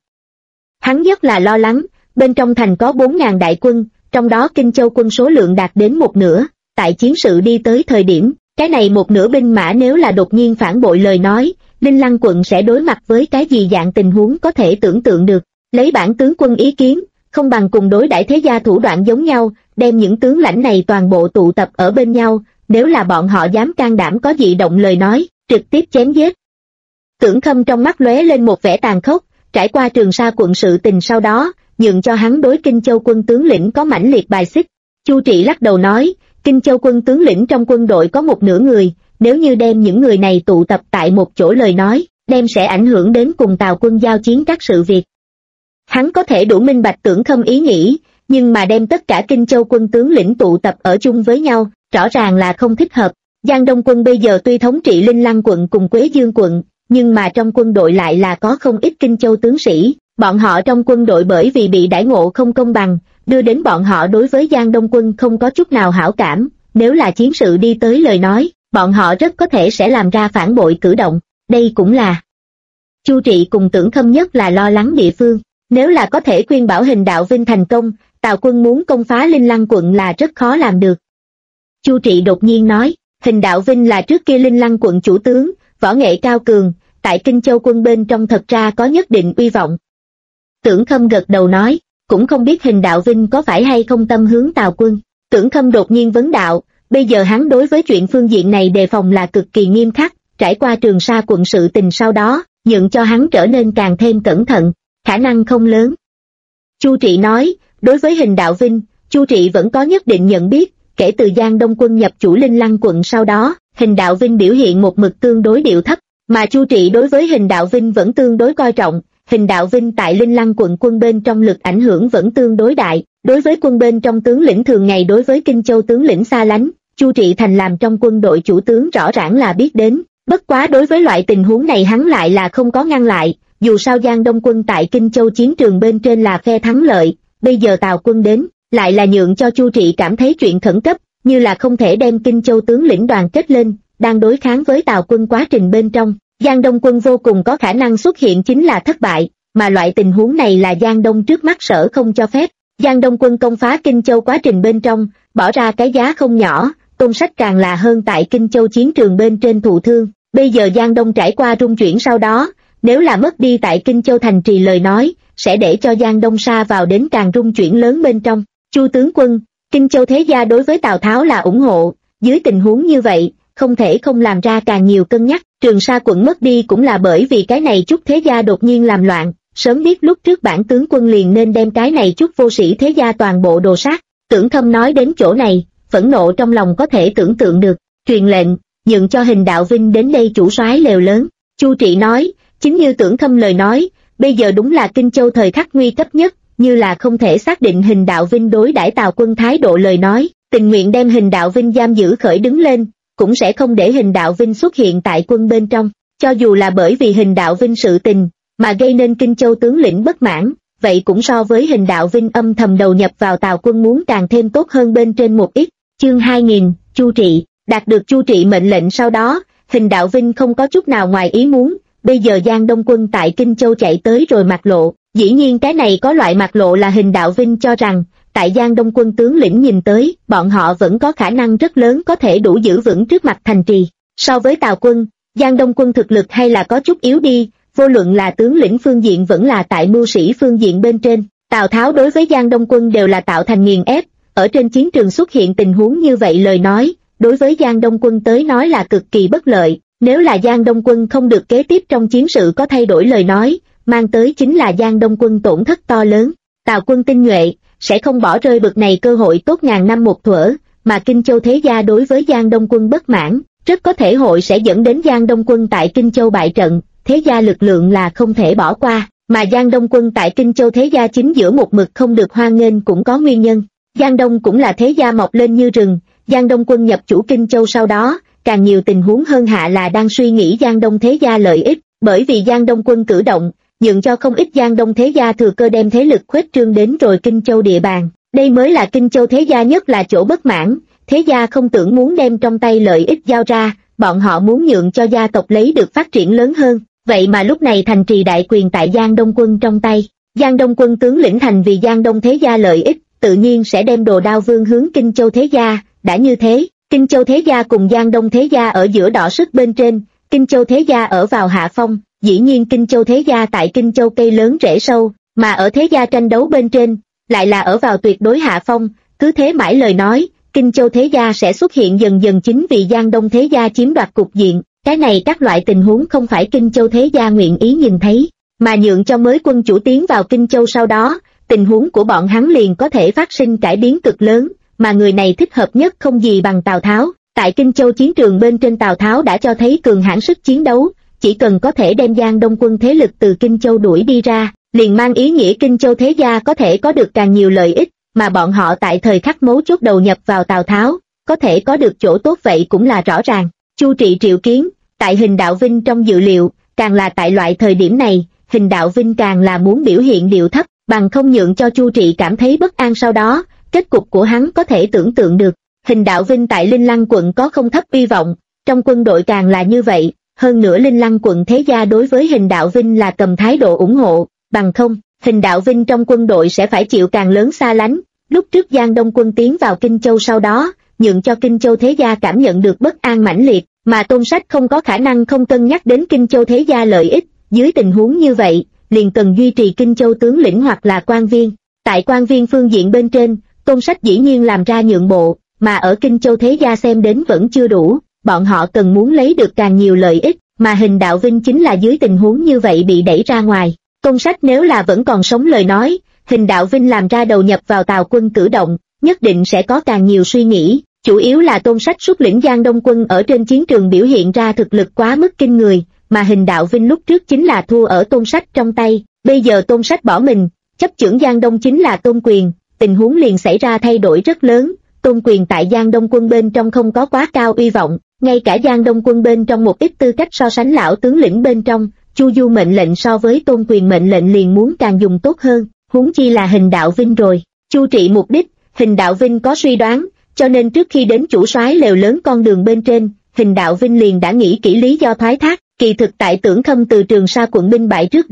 Hắn rất là lo lắng, bên trong thành có 4.000 đại quân, trong đó Kinh Châu quân số lượng đạt đến một nửa, tại chiến sự đi tới thời điểm, cái này một nửa binh mã nếu là đột nhiên phản bội lời nói, Linh Lăng quận sẽ đối mặt với cái gì dạng tình huống có thể tưởng tượng được. Lấy bản tướng quân ý kiến, không bằng cùng đối đãi thế gia thủ đoạn giống nhau, đem những tướng lãnh này toàn bộ tụ tập ở bên nhau, nếu là bọn họ dám can đảm có dị động lời nói, trực tiếp chém giết. Tưởng Khâm trong mắt lóe lên một vẻ tàn khốc, trải qua Trường Sa quận sự tình sau đó, nhường cho hắn đối Kinh Châu quân tướng lĩnh có mãnh liệt bài xích. Chu Trị lắc đầu nói, Kinh Châu quân tướng lĩnh trong quân đội có một nửa người, nếu như đem những người này tụ tập tại một chỗ lời nói, đem sẽ ảnh hưởng đến cùng Tào quân giao chiến các sự việc. Hắn có thể đủ minh bạch Tưởng Khâm ý nghĩ, nhưng mà đem tất cả Kinh Châu quân tướng lĩnh tụ tập ở chung với nhau, rõ ràng là không thích hợp. Giang Đông quân bây giờ tuy thống trị Linh Lăng quận cùng Quế Dương quận, nhưng mà trong quân đội lại là có không ít Kinh Châu tướng sĩ, bọn họ trong quân đội bởi vì bị đãi ngộ không công bằng, đưa đến bọn họ đối với Giang Đông quân không có chút nào hảo cảm, nếu là chiến sự đi tới lời nói, bọn họ rất có thể sẽ làm ra phản bội cử động, đây cũng là. Chu Trị cùng Tưởng Khâm nhất là lo lắng địa phương, nếu là có thể khuyên bảo Hình Đạo Vinh thành công, Tào quân muốn công phá Linh Lăng quận là rất khó làm được. Chu Trị đột nhiên nói, Hình Đạo Vinh là trước kia Linh Lăng quận chủ tướng, võ nghệ cao cường, tại Kinh Châu quân bên trong thật ra có nhất định uy vọng. Tưởng Khâm gật đầu nói, cũng không biết Hình Đạo Vinh có phải hay không tâm hướng Tào quân. Tưởng Khâm đột nhiên vấn đạo, bây giờ hắn đối với chuyện phương diện này đề phòng là cực kỳ nghiêm khắc, trải qua Trường Sa quận sự tình sau đó, nhượng cho hắn trở nên càng thêm cẩn thận, khả năng không lớn. Chu Trị nói, đối với Hình Đạo Vinh, Chu Trị vẫn có nhất định nhận biết, kể từ Giang Đông quân nhập chủ Linh Lăng quận sau đó, Hình Đạo Vinh biểu hiện một mực tương đối điệu thấp, mà Chu Trị đối với Hình Đạo Vinh vẫn tương đối coi trọng. Hình Đạo Vinh tại Linh Lăng quận quân bên trong lực ảnh hưởng vẫn tương đối đại, đối với quân bên trong tướng lĩnh thường ngày đối với Kinh Châu tướng lĩnh xa lánh, Chu Trị thành làm trong quân đội chủ tướng rõ ràng là biết đến, bất quá đối với loại tình huống này hắn lại là không có ngăn lại, dù sao Giang Đông quân tại Kinh Châu chiến trường bên trên là phe thắng lợi, bây giờ Tào quân đến, lại là nhượng cho Chu Trị cảm thấy chuyện khẩn cấp, như là không thể đem Kinh Châu tướng lĩnh đoàn kết lên, đang đối kháng với Tào quân quá trình bên trong. Giang Đông quân vô cùng có khả năng xuất hiện chính là thất bại, mà loại tình huống này là Giang Đông trước mắt sở không cho phép. Giang Đông quân công phá Kinh Châu quá trình bên trong, bỏ ra cái giá không nhỏ, Tôn Sách càng là hơn tại Kinh Châu chiến trường bên trên thụ thương. Bây giờ Giang Đông trải qua rung chuyển sau đó, nếu là mất đi tại Kinh Châu thành trì lời nói, sẽ để cho Giang Đông sa vào đến càng rung chuyển lớn bên trong. Chu tướng quân, Kinh Châu thế gia đối với Tào Tháo là ủng hộ, dưới tình huống như vậy, không thể không làm ra càng nhiều cân nhắc. Trường Sa quận mất đi cũng là bởi vì cái này chút thế gia đột nhiên làm loạn, sớm biết lúc trước bản tướng quân liền nên đem cái này chút vô sĩ thế gia toàn bộ đồ sát. Tưởng Thâm nói đến chỗ này, phẫn nộ trong lòng có thể tưởng tượng được, truyền lệnh, nhượng cho Hình Đạo Vinh đến đây chủ soái lều lớn. Chu Trị nói, chính như Tưởng Thâm lời nói, bây giờ đúng là Kinh Châu thời khắc nguy cấp nhất, như là không thể xác định Hình Đạo Vinh đối đãi Tào quân thái độ lời nói, tình nguyện đem Hình Đạo Vinh giam giữ khởi đứng lên, cũng sẽ không để Hình Đạo Vinh xuất hiện tại quân bên trong. Cho dù là bởi vì Hình Đạo Vinh sự tình mà gây nên Kinh Châu tướng lĩnh bất mãn, vậy cũng so với Hình Đạo Vinh âm thầm đầu nhập vào Tào quân muốn càng thêm tốt hơn bên trên một ít. Chương 2000, Chu Trị. Đạt được Chu Trị mệnh lệnh sau đó, Hình Đạo Vinh không có chút nào ngoài ý muốn. Bây giờ Giang Đông quân tại Kinh Châu chạy tới rồi mạc lộ, dĩ nhiên cái này có loại mạc lộ là Hình Đạo Vinh cho rằng, tại Giang Đông quân tướng lĩnh nhìn tới, bọn họ vẫn có khả năng rất lớn có thể đủ giữ vững trước mặt thành trì. So với Tào quân, Giang Đông quân thực lực hay là có chút yếu đi, vô luận là tướng lĩnh phương diện vẫn là tại mưu sĩ phương diện bên trên. Tào Tháo đối với Giang Đông quân đều là tạo thành nghiền ép, ở trên chiến trường xuất hiện tình huống như vậy lời nói, đối với Giang Đông quân tới nói là cực kỳ bất lợi. Nếu là Giang Đông quân không được kế tiếp trong chiến sự có thay đổi lời nói, mang tới chính là Giang Đông quân tổn thất to lớn. Tào quân tinh nhuệ sẽ không bỏ rơi bực này cơ hội tốt ngàn năm một thuở, mà Kinh Châu thế gia đối với Giang Đông quân bất mãn, rất có thể hội sẽ dẫn đến Giang Đông quân tại Kinh Châu bại trận, thế gia lực lượng là không thể bỏ qua, mà Giang Đông quân tại Kinh Châu thế gia chính giữa một mực không được hoan nghênh cũng có nguyên nhân. Giang Đông cũng là thế gia mọc lên như rừng, Giang Đông quân nhập chủ Kinh Châu sau đó, càng nhiều tình huống hơn hạ là đang suy nghĩ Giang Đông thế gia lợi ích, bởi vì Giang Đông quân cử động, nhượng cho không ít Giang Đông thế gia thừa cơ đem thế lực khuếch trương đến rồi Kinh Châu địa bàn. Đây mới là Kinh Châu thế gia nhất là chỗ bất mãn, thế gia không tưởng muốn đem trong tay lợi ích giao ra, bọn họ muốn nhượng cho gia tộc lấy được phát triển lớn hơn, vậy mà lúc này thành trì đại quyền tại Giang Đông quân trong tay. Giang Đông quân tướng lĩnh thành vì Giang Đông thế gia lợi ích, tự nhiên sẽ đem Đồ Đao Vương hướng Kinh Châu thế gia, đã như thế, Kinh Châu thế gia cùng Giang Đông thế gia ở giữa đỏ sức bên trên, Kinh Châu thế gia ở vào hạ phong, dĩ nhiên Kinh Châu thế gia tại Kinh Châu cây lớn rễ sâu, mà ở thế gia tranh đấu bên trên, lại là ở vào tuyệt đối hạ phong, cứ thế mãi lời nói, Kinh Châu thế gia sẽ xuất hiện dần dần chính vì Giang Đông thế gia chiếm đoạt cục diện, cái này các loại tình huống không phải Kinh Châu thế gia nguyện ý nhìn thấy, mà nhượng cho mới quân chủ tiến vào Kinh Châu sau đó, tình huống của bọn hắn liền có thể phát sinh cải biến cực lớn, mà người này thích hợp nhất không gì bằng Tào Tháo. Tại Kinh Châu chiến trường bên trên Tào Tháo đã cho thấy cường hãn sức chiến đấu, chỉ cần có thể đem Giang Đông quân thế lực từ Kinh Châu đuổi đi ra, liền mang ý nghĩa Kinh Châu thế gia có thể có được càng nhiều lợi ích, mà bọn họ tại thời khắc mấu chốt đầu nhập vào Tào Tháo, có thể có được chỗ tốt vậy cũng là rõ ràng. Chu Trị triệu kiến, tại Hình Đạo Vinh trong dự liệu, càng là tại loại thời điểm này, Hình Đạo Vinh càng là muốn biểu hiện điệu thấp, bằng không nhượng cho Chu Trị cảm thấy bất an sau đó, kết cục của hắn có thể tưởng tượng được. Hình Đạo Vinh tại Linh Lăng quận có không thấp uy vọng, trong quân đội càng là như vậy, hơn nữa Linh Lăng quận thế gia đối với Hình Đạo Vinh là cầm thái độ ủng hộ, bằng không, Hình Đạo Vinh trong quân đội sẽ phải chịu càng lớn xa lánh. Lúc trước Giang Đông quân tiến vào Kinh Châu sau đó, nhượng cho Kinh Châu thế gia cảm nhận được bất an mãnh liệt, mà Tôn Sách không có khả năng không cân nhắc đến Kinh Châu thế gia lợi ích, dưới tình huống như vậy, liền cần duy trì Kinh Châu tướng lĩnh hoặc là quan viên. Tại quan viên phương diện bên trên, Tôn Sách dĩ nhiên làm ra nhượng bộ, mà ở Kinh Châu thế gia xem đến vẫn chưa đủ, bọn họ cần muốn lấy được càng nhiều lợi ích, mà Hình Đạo Vinh chính là dưới tình huống như vậy bị đẩy ra ngoài. Tôn Sách nếu là vẫn còn sống lời nói, Hình Đạo Vinh làm ra đầu nhập vào Tào quân cử động, nhất định sẽ có càng nhiều suy nghĩ, chủ yếu là Tôn Sách xuất lĩnh Giang Đông quân ở trên chiến trường biểu hiện ra thực lực quá mức kinh người, mà Hình Đạo Vinh lúc trước chính là thua ở Tôn Sách trong tay, bây giờ Tôn Sách bỏ mình, chấp chưởng Giang Đông chính là Tôn Quyền, tình huống liền xảy ra thay đổi rất lớn. Tôn Quyền tại Giang Đông quân bên trong không có quá cao uy vọng, ngay cả Giang Đông quân bên trong một ít tư cách so sánh lão tướng lĩnh bên trong, Chu Du mệnh lệnh so với Tôn Quyền mệnh lệnh liền muốn càng dùng tốt hơn, huống chi là Hình Đạo Vinh rồi. Chu Trị mục đích, Hình Đạo Vinh có suy đoán, cho nên trước khi đến chủ soái lều lớn con đường bên trên, Hình Đạo Vinh liền đã nghĩ kỹ lý do thoái thác. Kỳ thực tại Tưởng Khâm từ Trường Sa quận binh bại trước đó,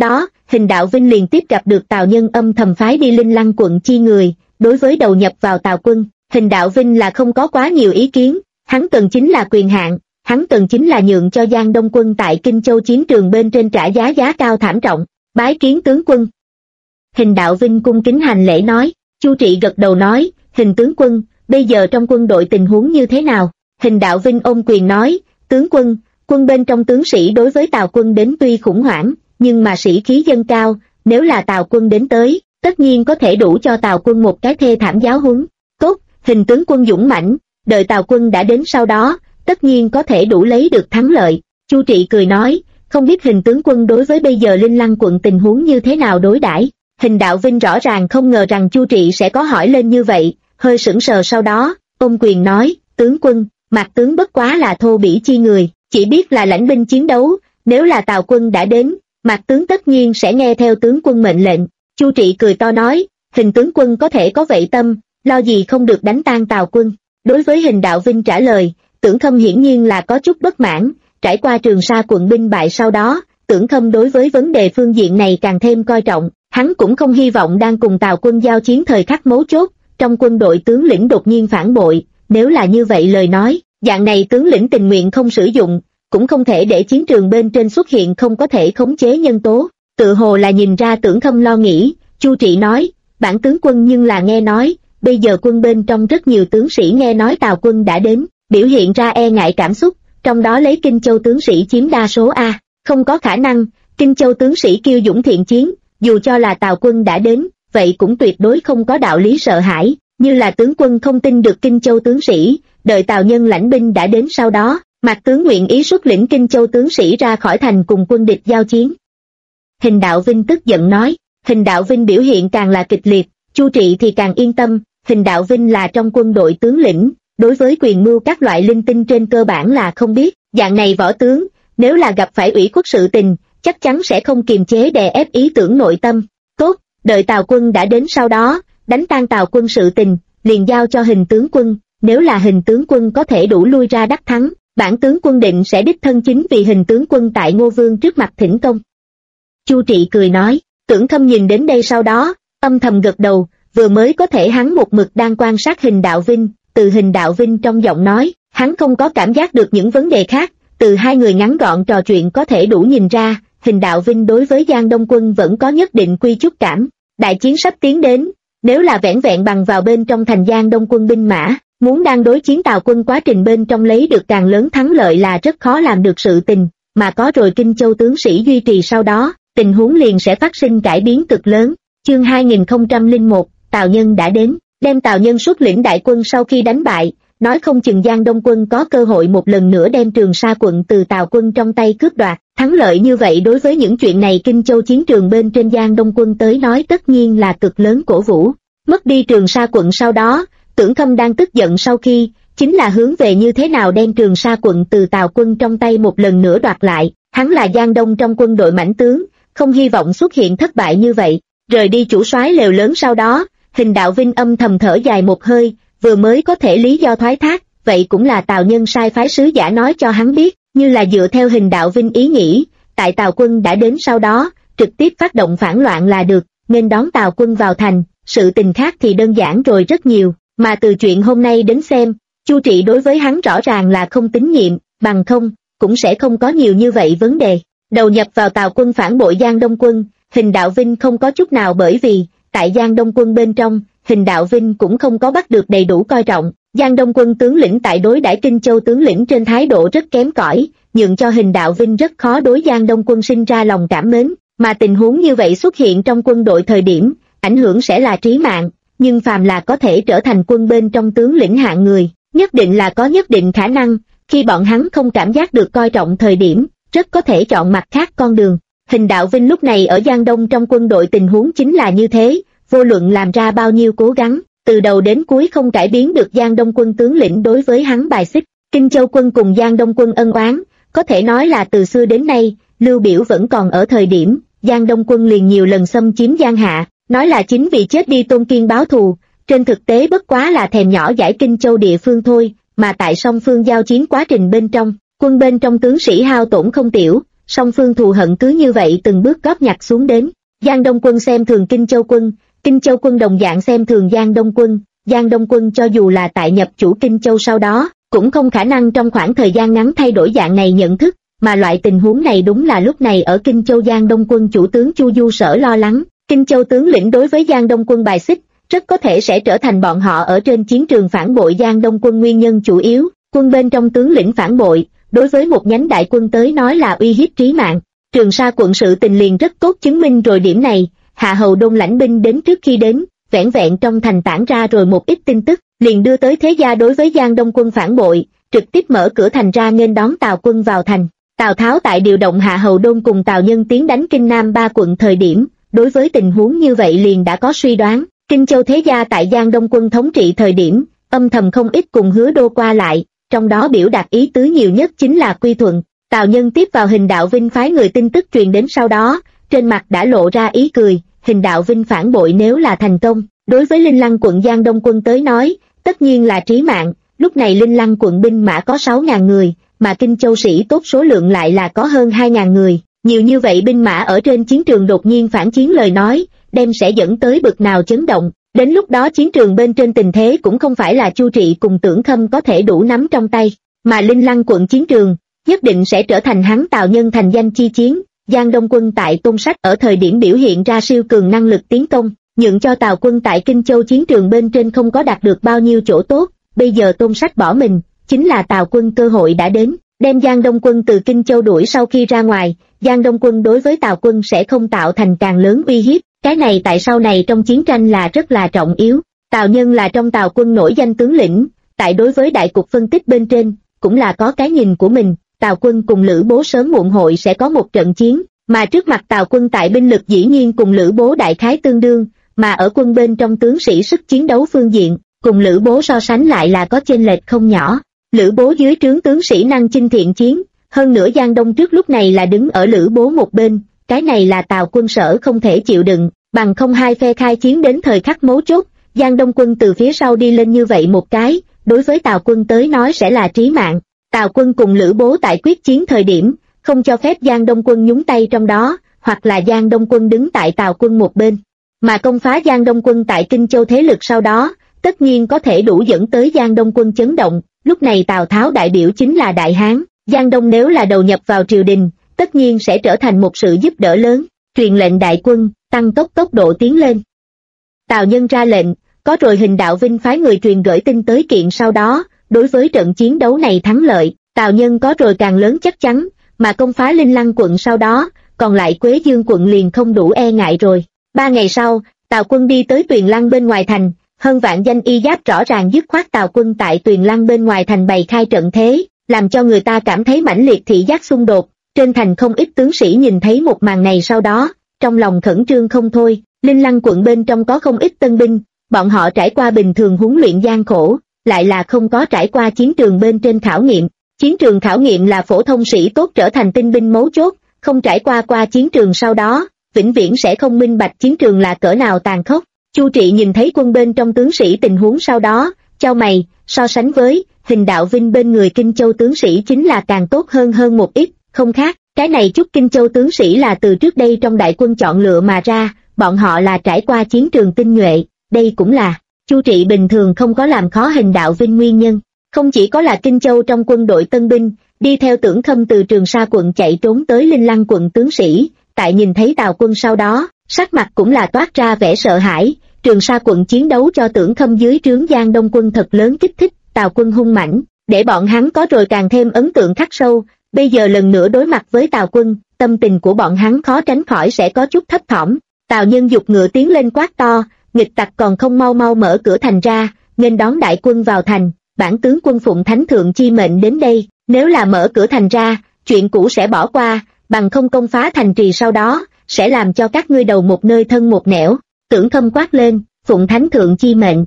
Hình Đạo Vinh liền tiếp gặp được Tào Nhân âm thầm phái đi Linh Lăng quận chi người, đối với đầu nhập vào Tào quân, Hình Đạo Vinh là không có quá nhiều ý kiến, hắn cần chính là quyền hạn, hắn cần chính là nhượng cho Giang Đông quân tại Kinh Châu chiến trường bên trên trả giá cao thảm trọng, bái kiến tướng quân. Hình Đạo Vinh cung kính hành lễ nói, Chu Trị gật đầu nói, Hình tướng quân, bây giờ trong quân đội tình huống như thế nào? Hình Đạo Vinh ôm quyền nói, tướng quân, quân bên trong tướng sĩ đối với Tào quân đến tuy khủng hoảng, nhưng mà sĩ khí dâng cao, nếu là Tào quân đến tới, tất nhiên có thể đủ cho Tào quân một cái thê thảm giáo huấn. Tốt, Hình tướng quân dũng mãnh, đợi Tào quân đã đến sau đó, tất nhiên có thể đủ lấy được thắng lợi. Chu Trị cười nói, không biết Hình tướng quân đối với bây giờ Linh Lăng quận tình huống như thế nào đối đãi. Hình Đạo Vinh rõ ràng không ngờ rằng Chu Trị sẽ có hỏi lên như vậy, hơi sững sờ sau đó, ôm quyền nói, tướng quân, Mạc tướng bất quá là thô bỉ chi người, chỉ biết là lãnh binh chiến đấu, nếu là Tào quân đã đến, Mạc tướng tất nhiên sẽ nghe theo tướng quân mệnh lệnh. Chu Trị cười to nói, Hình tướng quân có thể có vậy tâm, lo gì không được đánh tan Tào quân. Đối với Hình Đạo Vinh trả lời, Tưởng Khâm hiển nhiên là có chút bất mãn, trải qua Trường Sa quận binh bại sau đó, Tưởng Khâm đối với vấn đề phương diện này càng thêm coi trọng, hắn cũng không hy vọng đang cùng Tào quân giao chiến thời khắc mấu chốt, trong quân đội tướng lĩnh đột nhiên phản bội, nếu là như vậy lời nói, dạng này tướng lĩnh tình nguyện không sử dụng, cũng không thể để chiến trường bên trên xuất hiện không có thể khống chế nhân tố. Tự hồ là nhìn ra Tưởng Khâm lo nghĩ, Chu Trị nói, bản tướng quân nhưng là nghe nói, bây giờ quân bên trong rất nhiều tướng sĩ nghe nói Tào quân đã đến, biểu hiện ra e ngại cảm xúc, trong đó lấy Kinh Châu tướng sĩ chiếm đa số a, không có khả năng, Kinh Châu tướng sĩ kiêu dũng thiện chiến, dù cho là Tào quân đã đến, vậy cũng tuyệt đối không có đạo lý sợ hãi, như là tướng quân không tin được Kinh Châu tướng sĩ, đợi Tào nhân lãnh binh đã đến sau đó, Mạc tướng nguyện ý xuất lĩnh Kinh Châu tướng sĩ ra khỏi thành cùng quân địch giao chiến. Hình Đạo Vinh tức giận nói, Hình Đạo Vinh biểu hiện càng là kịch liệt, Chu Trị thì càng yên tâm, Hình Đạo Vinh là trong quân đội tướng lĩnh, đối với quyền mưu các loại linh tinh trên cơ bản là không biết, dạng này võ tướng, nếu là gặp phải ủy khuất sự tình, chắc chắn sẽ không kiềm chế đè ép ý tưởng nội tâm. Tốt, đợi Tào quân đã đến sau đó, đánh tan Tào quân sự tình, liền giao cho Hình tướng quân, nếu là Hình tướng quân có thể đủ lui ra đắc thắng, bản tướng quân định sẽ đích thân chính vì Hình tướng quân tại Ngô Vương trước mặt thỉnh công. Chu Trị cười nói, Tưởng Khâm nhìn đến đây sau đó, âm thầm gật đầu, vừa mới có thể hắn một mực đang quan sát Hình Đạo Vinh, từ Hình Đạo Vinh trong giọng nói, hắn không có cảm giác được những vấn đề khác, từ hai người ngắn gọn trò chuyện có thể đủ nhìn ra, Hình Đạo Vinh đối với Giang Đông quân vẫn có nhất định quy chút cảm. Đại chiến sắp tiến đến, nếu là vẻn vẹn bằng vào bên trong thành Giang Đông quân binh mã, muốn đang đối chiến Tào quân quá trình bên trong lấy được càng lớn thắng lợi là rất khó làm được sự tình, mà có rồi Kinh Châu tướng sĩ duy trì sau đó, tình huống liền sẽ phát sinh cải biến cực lớn. Chương 2001, Tào Nhân đã đến, đem Tào Nhân xuất lĩnh đại quân sau khi đánh bại, nói không chừng Giang Đông quân có cơ hội một lần nữa đem Trường Sa quận từ Tào quân trong tay cướp đoạt. Thắng lợi như vậy đối với những chuyện này Kinh Châu chiến trường bên trên Giang Đông quân tới nói tất nhiên là cực lớn cổ vũ. Mất đi Trường Sa quận sau đó, Tưởng Khâm đang tức giận sau khi, chính là hướng về như thế nào đem Trường Sa quận từ Tào quân trong tay một lần nữa đoạt lại. Hắn là Giang Đông trong quân đội mãnh tướng, không hy vọng xuất hiện thất bại như vậy. Rời đi chủ soái lều lớn sau đó, Hình Đạo Vinh âm thầm thở dài một hơi, vừa mới có thể lý do thoái thác, vậy cũng là Tào Nhân sai phái sứ giả nói cho hắn biết, như là dựa theo Hình Đạo Vinh ý nghĩ, tại Tào quân đã đến sau đó, trực tiếp phát động phản loạn là được, nên đón Tào quân vào thành, sự tình khác thì đơn giản rồi rất nhiều, mà từ chuyện hôm nay đến xem, Chu Trị đối với hắn rõ ràng là không tín nhiệm, bằng không, cũng sẽ không có nhiều như vậy vấn đề. Đầu nhập vào Tào quân phản bội Giang Đông quân, Hình Đạo Vinh không có chút nào bởi vì, tại Giang Đông quân bên trong, Hình Đạo Vinh cũng không có bắt được đầy đủ coi trọng. Giang Đông quân tướng lĩnh tại đối đãi Kinh Châu tướng lĩnh trên thái độ rất kém cỏi, nhượng cho Hình Đạo Vinh rất khó đối Giang Đông quân sinh ra lòng cảm mến, mà tình huống như vậy xuất hiện trong quân đội thời điểm, ảnh hưởng sẽ là trí mạng, nhưng phàm là có thể trở thành quân bên trong tướng lĩnh hạng người, nhất định là có nhất định khả năng, khi bọn hắn không cảm giác được coi trọng thời điểm, rất có thể chọn mặt khác con đường. Hình Đạo Vinh lúc này ở Giang Đông trong quân đội tình huống chính là như thế, vô luận làm ra bao nhiêu cố gắng, từ đầu đến cuối không cải biến được Giang Đông quân tướng lĩnh đối với hắn bài xích. Kinh Châu quân cùng Giang Đông quân ân oán, có thể nói là từ xưa đến nay, Lưu Biểu vẫn còn ở thời điểm, Giang Đông quân liền nhiều lần xâm chiếm Giang Hạ, nói là chính vì chết đi Tôn Kiên báo thù, trên thực tế bất quá là thèm nhỏ giải Kinh Châu địa phương thôi, mà tại song phương giao chiến quá trình bên trong, quân bên trong tướng sĩ hao tổn không tiểu, song phương thù hận cứ như vậy từng bước góp nhặt xuống đến, Giang Đông Quân xem thường Kinh Châu quân đồng dạng xem thường Giang Đông Quân cho dù là tại nhập chủ Kinh Châu sau đó, cũng không khả năng trong khoảng thời gian ngắn thay đổi dạng này nhận thức, mà loại tình huống này đúng là lúc này ở Kinh Châu Giang Đông Quân chủ tướng Chu Du Sở lo lắng. Kinh Châu tướng lĩnh đối với Giang Đông Quân bài xích, rất có thể sẽ trở thành bọn họ ở trên chiến trường phản bội Giang Đông Quân nguyên nhân chủ yếu. Quân bên trong tướng lĩnh phản bội, đối với một nhánh đại quân tới nói là uy hiếp trí mạng. Trường Sa quận sự tình liền rất tốt chứng minh rồi điểm này. Hạ Hầu Đôn lãnh binh đến trước khi đến, vẻn vẹn trong thành tản ra rồi một ít tin tức, liền đưa tới thế gia đối với Giang Đông Quân phản bội, trực tiếp mở cửa thành ra nghênh đón Tào quân vào thành. Tào Tháo tại điều động Hạ Hầu Đôn cùng Tào Nhân tiến đánh Kinh Nam 3 quận thời điểm, đối với tình huống như vậy liền đã có suy đoán. Kinh Châu thế gia tại Giang Đông Quân thống trị thời điểm, âm thầm không ít cùng Hứa Đô qua lại, trong đó biểu đạt ý tứ nhiều nhất chính là quy thuận. Tào Nhân tiếp vào Hình Đạo Vinh phái người tin tức truyền đến sau đó, trên mặt đã lộ ra ý cười. Hình Đạo Vinh phản bội nếu là thành công, đối với Linh Lăng quận Giang Đông Quân tới nói, tất nhiên là trí mạng. Lúc này Linh Lăng quận binh mã có 6.000 người, mà Kinh Châu sĩ tốt số lượng lại là có hơn 2.000 người. Nhiều như vậy binh mã ở trên chiến trường đột nhiên phản chiến lời nói, đem sẽ dẫn tới bực nào chấn động. Đến lúc đó chiến trường bên trên tình thế cũng không phải là Chu Trị cùng Tưởng Khâm có thể đủ nắm trong tay, mà Linh Lăng quận chiến trường, nhất định sẽ trở thành hắn Tào Nhân thành danh chi chiến. Giang Đông Quân tại Tôn Sách ở thời điểm biểu hiện ra siêu cường năng lực tiến công, nhượng cho Tào quân tại Kinh Châu chiến trường bên trên không có đạt được bao nhiêu chỗ tốt. Bây giờ Tôn Sách bỏ mình, chính là Tào quân cơ hội đã đến, đem Giang Đông Quân từ Kinh Châu đuổi sau khi ra ngoài, Giang Đông Quân đối với Tào quân sẽ không tạo thành càng lớn uy hiếp. Cái này tại sau này trong chiến tranh là rất là trọng yếu. Tào Nhân là trong Tào quân nổi danh tướng lĩnh, tại đối với đại cục phân tích bên trên, cũng là có cái nhìn của mình. Tào quân cùng Lữ Bố sớm muộn hội sẽ có một trận chiến, mà trước mặt Tào quân tại binh lực dĩ nhiên cùng Lữ Bố đại khái tương đương, mà ở quân bên trong tướng sĩ sức chiến đấu phương diện, cùng Lữ Bố so sánh lại là có chênh lệch không nhỏ. Lữ Bố dưới trướng tướng sĩ năng chinh thiện chiến, hơn nữa Giang Đông trước lúc này là đứng ở Lữ Bố một bên, cái này là Tào quân sở không thể chịu đựng, bằng không hai phe khai chiến đến thời khắc mấu chốt, Giang Đông quân từ phía sau đi lên như vậy một cái, đối với Tào quân tới nói sẽ là trí mạng. Tào quân cùng Lữ Bố tại quyết chiến thời điểm, không cho phép Giang Đông quân nhúng tay trong đó, hoặc là Giang Đông quân đứng tại Tào quân một bên. Mà công phá Giang Đông quân tại Kinh Châu thế lực sau đó, tất nhiên có thể đủ dẫn tới Giang Đông quân chấn động. Lúc này Tào Tháo đại biểu chính là Đại Hán, Giang Đông nếu là đầu nhập vào triều đình, tất nhiên sẽ trở thành một sự giúp đỡ lớn. Truyền lệnh đại quân, tăng tốc độ tiến lên. Tào Nhân ra lệnh, có rồi Hình Đạo Vinh phái người truyền gửi tin tới kiện sau đó, đối với trận chiến đấu này thắng lợi, Tào Nhân có rồi càng lớn chắc chắn, mà công phá Linh Lăng quận sau đó, còn lại Quế Dương quận liền không đủ e ngại rồi. 3 ngày sau, Tào quân đi tới Tuyền Lăng bên ngoài thành, hơn vạn danh y giáp rõ ràng dứt khoát Tào quân tại Tuyền Lăng bên ngoài thành bày khai trận thế, làm cho người ta cảm thấy mãnh liệt thị giác xung đột. Trên thành không ít tướng sĩ nhìn thấy một màn này sau đó, trong lòng khẩn trương không thôi. Linh Lăng quận bên trong có không ít tân binh, bọn họ trải qua bình thường huấn luyện gian khổ, lại là không có trải qua chiến trường bên trên khảo nghiệm. Chiến trường khảo nghiệm là phổ thông sĩ tốt trở thành tinh binh mấu chốt, không trải qua chiến trường sau đó, vĩnh viễn sẽ không minh bạch chiến trường là cỡ nào tàn khốc. Chu Trị nhìn thấy quân bên trong tướng sĩ tình huống sau đó, chau mày, so sánh với Hình Đạo Vinh bên người Kinh Châu tướng sĩ chính là càng tốt hơn một ít, không khác. Cái này chút Kinh Châu tướng sĩ là từ trước đây trong đại quân chọn lựa mà ra, bọn họ là trải qua chiến trường tinh nhuệ, đây cũng là Chu Trị bình thường không có làm khó Hình Đạo Vinh nguyên nhân. Không chỉ có là Kinh Châu trong quân đội tân binh, đi theo Tưởng Khâm từ Trường Sa quận chạy trốn tới Linh Lăng quận tướng sĩ, tại nhìn thấy Tào quân sau đó, sắc mặt cũng là toát ra vẻ sợ hãi. Trường Sa quận chiến đấu cho Tưởng Khâm dưới trướng Giang Đông quân thật lớn kích thích, Tào quân hung mãnh, để bọn hắn có rồi càng thêm ấn tượng khắc sâu. Bây giờ lần nữa đối mặt với Tào quân, tâm tình của bọn hắn khó tránh khỏi sẽ có chút thấp thỏm. Tào Nhân giục ngựa tiến lên quát to, nghịch tặc còn không mau mở cửa thành ra, nghênh đón đại quân vào thành. Bản tướng quân phụng thánh thượng chi mệnh đến đây, nếu là mở cửa thành ra, chuyện cũ sẽ bỏ qua, bằng không công phá thành trì sau đó, sẽ làm cho các ngươi đầu một nơi thân một nẻo. Tưởng Khâm quát lên, phụng thánh thượng chi mệnh,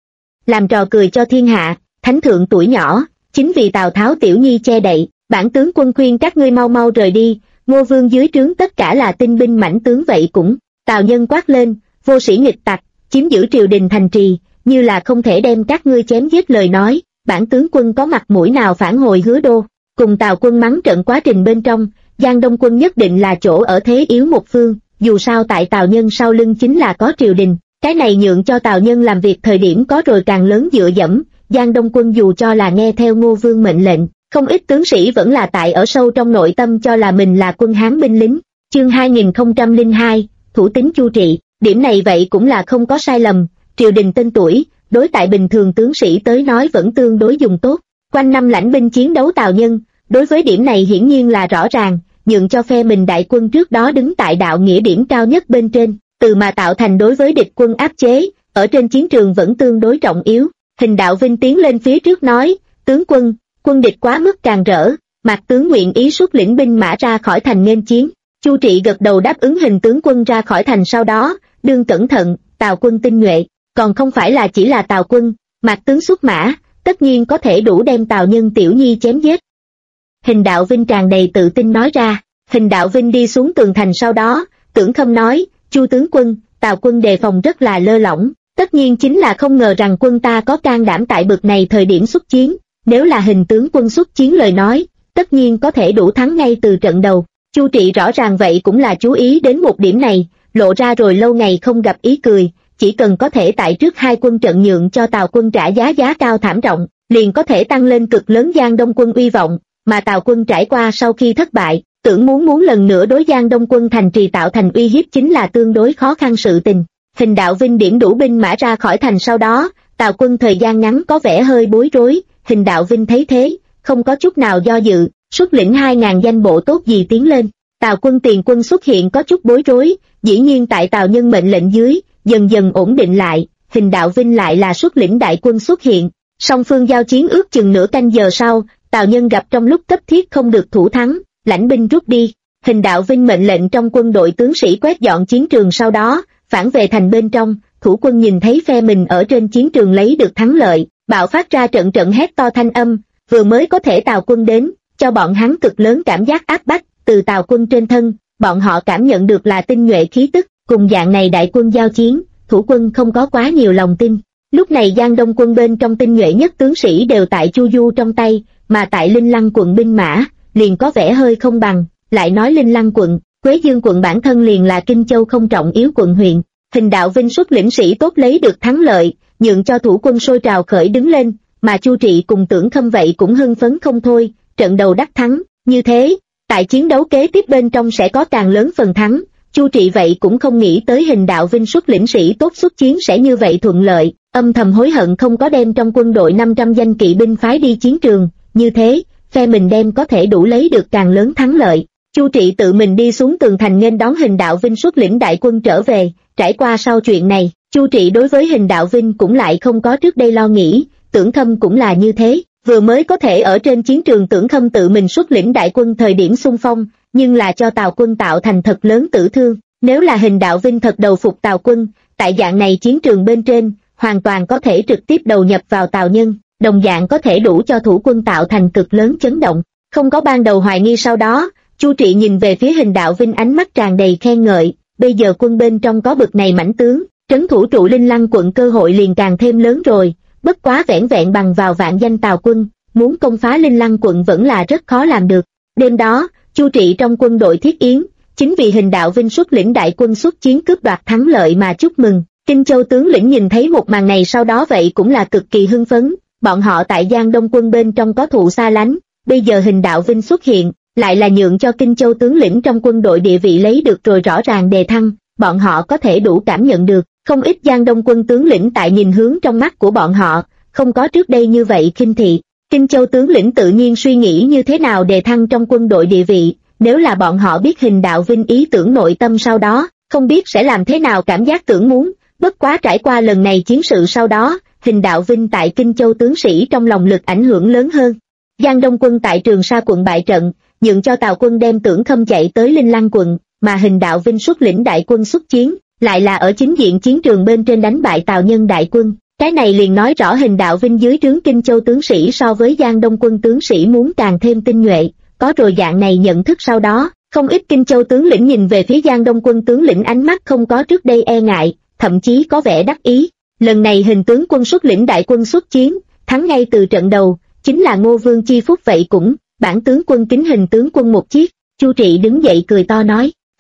làm trò cười cho thiên hạ. Thánh thượng tuổi nhỏ, chính vì Tào Tháo tiểu nhi che đậy, bản tướng quân khuyên các ngươi mau rời đi. Ngô Vương dưới trướng tất cả là tinh binh mãnh tướng vậy cũng. Tào Nhân quát lên, vô sĩ nghịch tặc, chiếm giữ triều đình thành trì, như là không thể đem các ngươi chém giết lời nói, bản tướng quân có mặt mũi nào phản hồi Hứa Đô. Cùng Tào quân mắng trận quá trình bên trong, Giang Đông quân nhất định là chỗ ở thế yếu một phương, dù sao tại Tào Nhân sau lưng chính là có triều đình, cái này nhượng cho Tào Nhân làm việc thời điểm có rồi càng lớn dựa dẫm. Giang Đông Quân dù cho là nghe theo Ngô Vương mệnh lệnh, không ít tướng sĩ vẫn là tại ở sâu trong nội tâm cho là mình là quân Hán binh lính. Chương 2002, thủ tín Chu Trị, điểm này vậy cũng là không có sai lầm, triều đình tên tuổi, đối tại bình thường tướng sĩ tới nói vẫn tương đối dùng tốt. Quanh năm lãnh binh chiến đấu Tào Nhân, đối với điểm này hiển nhiên là rõ ràng, nhượng cho phe mình đại quân trước đó đứng tại đạo nghĩa điểm cao nhất bên trên, từ mà tạo thành đối với địch quân áp chế, ở trên chiến trường vẫn tương đối trọng yếu. Hình Đạo Vinh tiến lên phía trước nói, tướng quân, quân địch quá mức càn rỡ, Mạc tướng nguyện ý xuất lĩnh binh mã ra khỏi thành nghênh chiến. Chu Trị gật đầu đáp ứng. Hình tướng quân ra khỏi thành sau đó, đương cẩn thận, Tào quân tinh nhuệ, còn không phải là chỉ là Tào quân, Mạc tướng xuất mã, tất nhiên có thể đủ đem Tào Nhân tiểu nhi chém giết. Hình Đạo Vinh tràn đầy tự tin nói ra. Hình Đạo Vinh đi xuống tường thành sau đó, Tưởng Khâm nói, Chu tướng quân, Tào quân đề phòng rất là lơ lỏng, tất nhiên chính là không ngờ rằng quân ta có can đảm tại bực này thời điểm xuất chiến, nếu là Hình tướng quân xuất chiến lời nói, tất nhiên có thể đủ thắng ngay từ trận đầu. Chu Trị rõ ràng vậy cũng là chú ý đến một điểm này, lộ ra rồi lâu ngày không gặp ý cười, chỉ cần có thể tại trước hai quân trận nhượng cho Tào quân trả giá cao thảm trọng, liền có thể tăng lên cực lớn Giang Đông quân uy vọng, mà Tào quân trải qua sau khi thất bại, tưởng muốn lần nữa đối Giang Đông quân thành trì tạo thành uy hiếp chính là tương đối khó khăn sự tình. Hình Đạo Vinh điểm đủ binh mã ra khỏi thành sau đó, Tào quân thời gian ngắn có vẻ hơi bối rối. Hình Đạo Vinh thấy thế, không có chút nào do dự, xuất lĩnh 2.000 danh bộ tốt gì tiến lên. Tào quân tiền quân xuất hiện có chút bối rối, dĩ nhiên tại Tào Nhân mệnh lệnh dưới, dần dần ổn định lại. Hình Đạo Vinh lại là xuất lĩnh đại quân xuất hiện, song phương giao chiến ước chừng nửa canh giờ sau, Tào Nhân gặp trong lúc cấp thiết không được thủ thắng, lãnh binh rút đi. Hình Đạo Vinh mệnh lệnh trong quân đội tướng sĩ quét dọn chiến trường sau đó, phản về thành bên trong. Thủ quân nhìn thấy phe mình ở trên chiến trường lấy được thắng lợi, bạo phát ra trận trận hét to thanh âm, vừa mới có thể Tào quân đến, cho bọn hắn cực lớn cảm giác áp bách, từ Tào quân trên thân, bọn họ cảm nhận được là tinh nhuệ khí tức, cùng dạng này đại quân giao chiến, thủ quân không có quá nhiều lòng tin. Lúc này Giang Đông quân bên trong tinh nhuệ nhất tướng sĩ đều tại Chu Du trong tay, mà tại Linh Lăng quận binh mã, liền có vẻ hơi không bằng, lại nói Linh Lăng quận, Quế Dương quận bản thân liền là Kinh Châu không trọng yếu quận huyện. Hình Đạo Vinh xuất lĩnh sĩ tốt lấy được thắng lợi, nhượng cho thủ quân sôi trào khởi đứng lên, mà Chu Trị cùng Tưởng Khâm vậy cũng hưng phấn không thôi, trận đầu đắc thắng, như thế, tại chiến đấu kế tiếp bên trong sẽ có càng lớn phần thắng. Chu Trị vậy cũng không nghĩ tới Hình Đạo Vinh xuất lĩnh sĩ tốt xuất chiến sẽ như vậy thuận lợi, âm thầm hối hận không có đem trong quân đội 500 danh kỵ binh phái đi chiến trường, như thế, phe mình đem có thể đủ lấy được càng lớn thắng lợi. Chu Trị tự mình đi xuống tường thành nghênh đón Hình Đạo Vinh xuất lĩnh đại quân trở về. Trải qua sau chuyện này, Chu Trị đối với Hình Đạo Vinh cũng lại không có trước đây lo nghĩ, Tưởng Khâm cũng là như thế, vừa mới có thể ở trên chiến trường Tưởng Khâm tự mình xuất lĩnh đại quân thời điểm xung phong, nhưng là cho Tào quân tạo thành thật lớn tử thương. Nếu là Hình Đạo Vinh thật đầu phục Tào quân, tại dạng này chiến trường bên trên, hoàn toàn có thể trực tiếp đầu nhập vào Tào Nhân, đồng dạng có thể đủ cho thủ quân tạo thành cực lớn chấn động. Không có ban đầu hoài nghi sau đó, Chu Trị nhìn về phía Hình Đạo Vinh ánh mắt tràn đầy khen ngợi, bây giờ quân bên trong có bực này mãnh tướng, trấn thủ trụ Linh Lăng quận cơ hội liền càng thêm lớn rồi, bất quá vẻn vẹn bằng vào vạn danh Tào quân, muốn công phá Linh Lăng quận vẫn là rất khó làm được. Đêm đó, Chu Trị trong quân đội thiết yến, chính vì Hình Đạo Vinh xuất lĩnh đại quân xuất chiến cướp đoạt thắng lợi mà chúc mừng. Kinh Châu tướng lĩnh nhìn thấy một màn này sau đó vậy cũng là cực kỳ hưng phấn, bọn họ tại Giang Đông quân bên trong có thụ xa lánh, bây giờ Hình Đạo Vinh xuất hiện, lại là nhượng cho Kinh Châu tướng lĩnh trong quân đội địa vị lấy được rồi rõ ràng đề thăng, bọn họ có thể đủ cảm nhận được, không ít Giang Đông quân tướng lĩnh tại nhìn hướng trong mắt của bọn họ, không có trước đây như vậy khinh thị. Kinh Châu tướng lĩnh tự nhiên suy nghĩ như thế nào đề thăng trong quân đội địa vị, nếu là bọn họ biết Hình Đạo Vinh ý tưởng nội tâm sau đó, không biết sẽ làm thế nào cảm giác tưởng muốn, bất quá trải qua lần này chiến sự sau đó, Hình Đạo Vinh tại Kinh Châu tướng sĩ trong lòng lực ảnh hưởng lớn hơn. Giang Đông quân tại Trường Sa quận bại trận, nhượng cho Tào quân đem Tưởng Khâm chạy tới Linh Lăng quận, mà Hình Đạo Vinh xuất lĩnh đại quân xuất chiến, lại là ở chính diện chiến trường bên trên đánh bại Tào Nhân đại quân. Cái này liền nói rõ Hình Đạo Vinh dưới trướng Kinh Châu tướng sĩ so với Giang Đông quân tướng sĩ muốn càng thêm tinh nhuệ, có rồi dạng này nhận thức sau đó, không ít Kinh Châu tướng lĩnh nhìn về phía Giang Đông quân tướng lĩnh ánh mắt không có trước đây e ngại, thậm chí có vẻ đắc ý. Lần này Hình tướng quân xuất lĩnh đại quân xuất chiến, thắng ngay từ trận đầu, chính là Ngô Vương chi phúc vậy cũng, bản tướng quân kính Hình tướng quân một chiếc. Chu Trị đứng dậy cười to nói,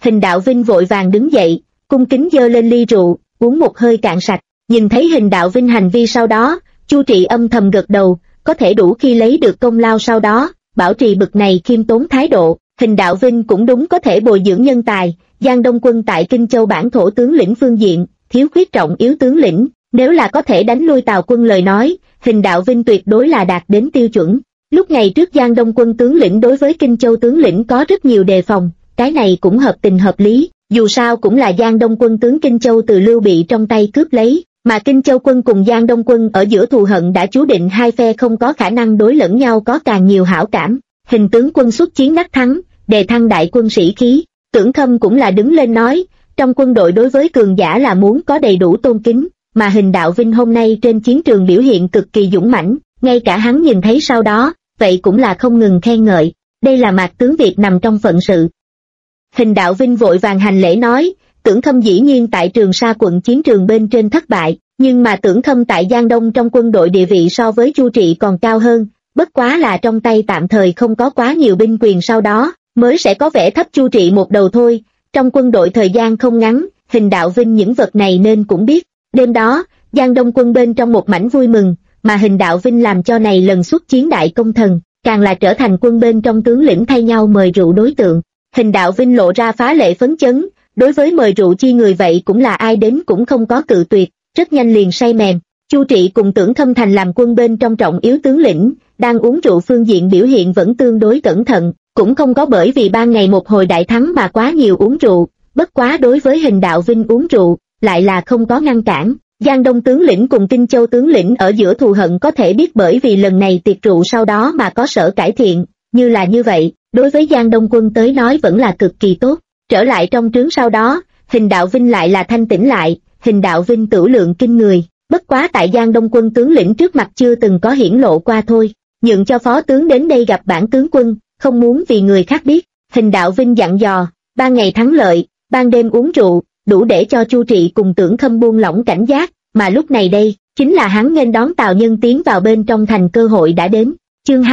Hình Đạo Vinh vội vàng đứng dậy, cung kính giơ lên ly rượu, uống một hơi cạn sạch. Nhìn thấy Hình Đạo Vinh hành vi sau đó, Chu Trị âm thầm gật đầu, có thể đủ khi lấy được công lao sau đó, bảo trì bực này khiêm tốn thái độ. Hình Đạo Vinh cũng đúng có thể bồi dưỡng nhân tài. Giang Đông Quân tại Kinh Châu bản thổ tướng lĩnh phương diện, thiếu khuyết trọng yếu tướng lĩnh, nếu là có thể đánh lui Tào Quân lời nói, Hình Đạo Vinh tuyệt đối là đạt đến tiêu chuẩn. Lúc ngày trước Giang Đông Quân tướng lĩnh đối với Kinh Châu tướng lĩnh có rất nhiều đề phòng, cái này cũng hợp tình hợp lý, dù sao cũng là Giang Đông Quân tướng Kinh Châu từ Lưu Bị trong tay cướp lấy, mà Kinh Châu quân cùng Giang Đông Quân ở giữa thù hận đã chú định hai phe không có khả năng đối lẫn nhau có càng nhiều hảo cảm. Hình tướng quân xuất chiến đắc thắng, đề thăng đại quân sĩ khí. Tưởng Khâm cũng là đứng lên nói, trong quân đội đối với cường giả là muốn có đầy đủ tôn kính, mà Hình Đạo Vinh hôm nay trên chiến trường biểu hiện cực kỳ dũng mãnh, ngay cả hắn nhìn thấy sau đó, vậy cũng là không ngừng khen ngợi, đây là Mạc tướng Việt nằm trong phận sự. Hình Đạo Vinh vội vàng hành lễ nói, Tưởng Khâm dĩ nhiên tại Trường Sa quận chiến trường bên trên thất bại, nhưng mà Tưởng Khâm tại Giang Đông trong quân đội địa vị so với Chu Trị còn cao hơn, bất quá là trong tay tạm thời không có quá nhiều binh quyền, sau đó mới sẽ có vẻ thấp Chu Trị một đầu thôi. Trong quân đội thời gian không ngắn, Hình Đạo Vinh những vật này nên cũng biết. Đêm đó, Giang Đông quân bên trong một mảnh vui mừng, mà Hình Đạo Vinh làm cho này lần xuất chiến đại công thần, càng là trở thành quân bên trong tướng lĩnh thay nhau mời rượu đối tượng. Hình Đạo Vinh lộ ra phá lệ phấn chấn, đối với mời rượu chi người vậy cũng là ai đến cũng không có cự tuyệt, rất nhanh liền say mềm. Chu Trị cùng Tưởng Khâm thành làm quân bên trong trọng yếu tướng lĩnh, đang uống rượu phương diện biểu hiện vẫn tương đối cẩn thận, cũng không có bởi vì ban ngày một hồi đại thắng mà quá nhiều uống rượu, bất quá đối với Hình Đạo Vinh uống rượu, lại là không có ngăn cản. Giang Đông tướng lĩnh cùng Kinh Châu tướng lĩnh ở giữa thù hận có thể biết bởi vì lần này tiệc rượu sau đó mà có sở cải thiện, như là như vậy, đối với Giang Đông quân tới nói vẫn là cực kỳ tốt. Trở lại trong trướng sau đó, Hình Đạo Vinh lại là thanh tĩnh lại, Hình Đạo Vinh tửu lượng kinh người, bất quá tại Giang Đông quân tướng lĩnh trước mặt chưa từng có hiển lộ qua thôi, nhượng cho phó tướng đến đây gặp bản tướng quân, không muốn vì người khác biết. Hình Đạo Vinh dặn dò, ban ngày thắng lợi, ban đêm uống rượu, đủ để cho Chu Trị cùng Tưởng Khâm buông lỏng cảnh giác, mà lúc này đây, chính là hắn nghênh đón Tào Nhân tiến vào bên trong thành cơ hội đã đến. Chương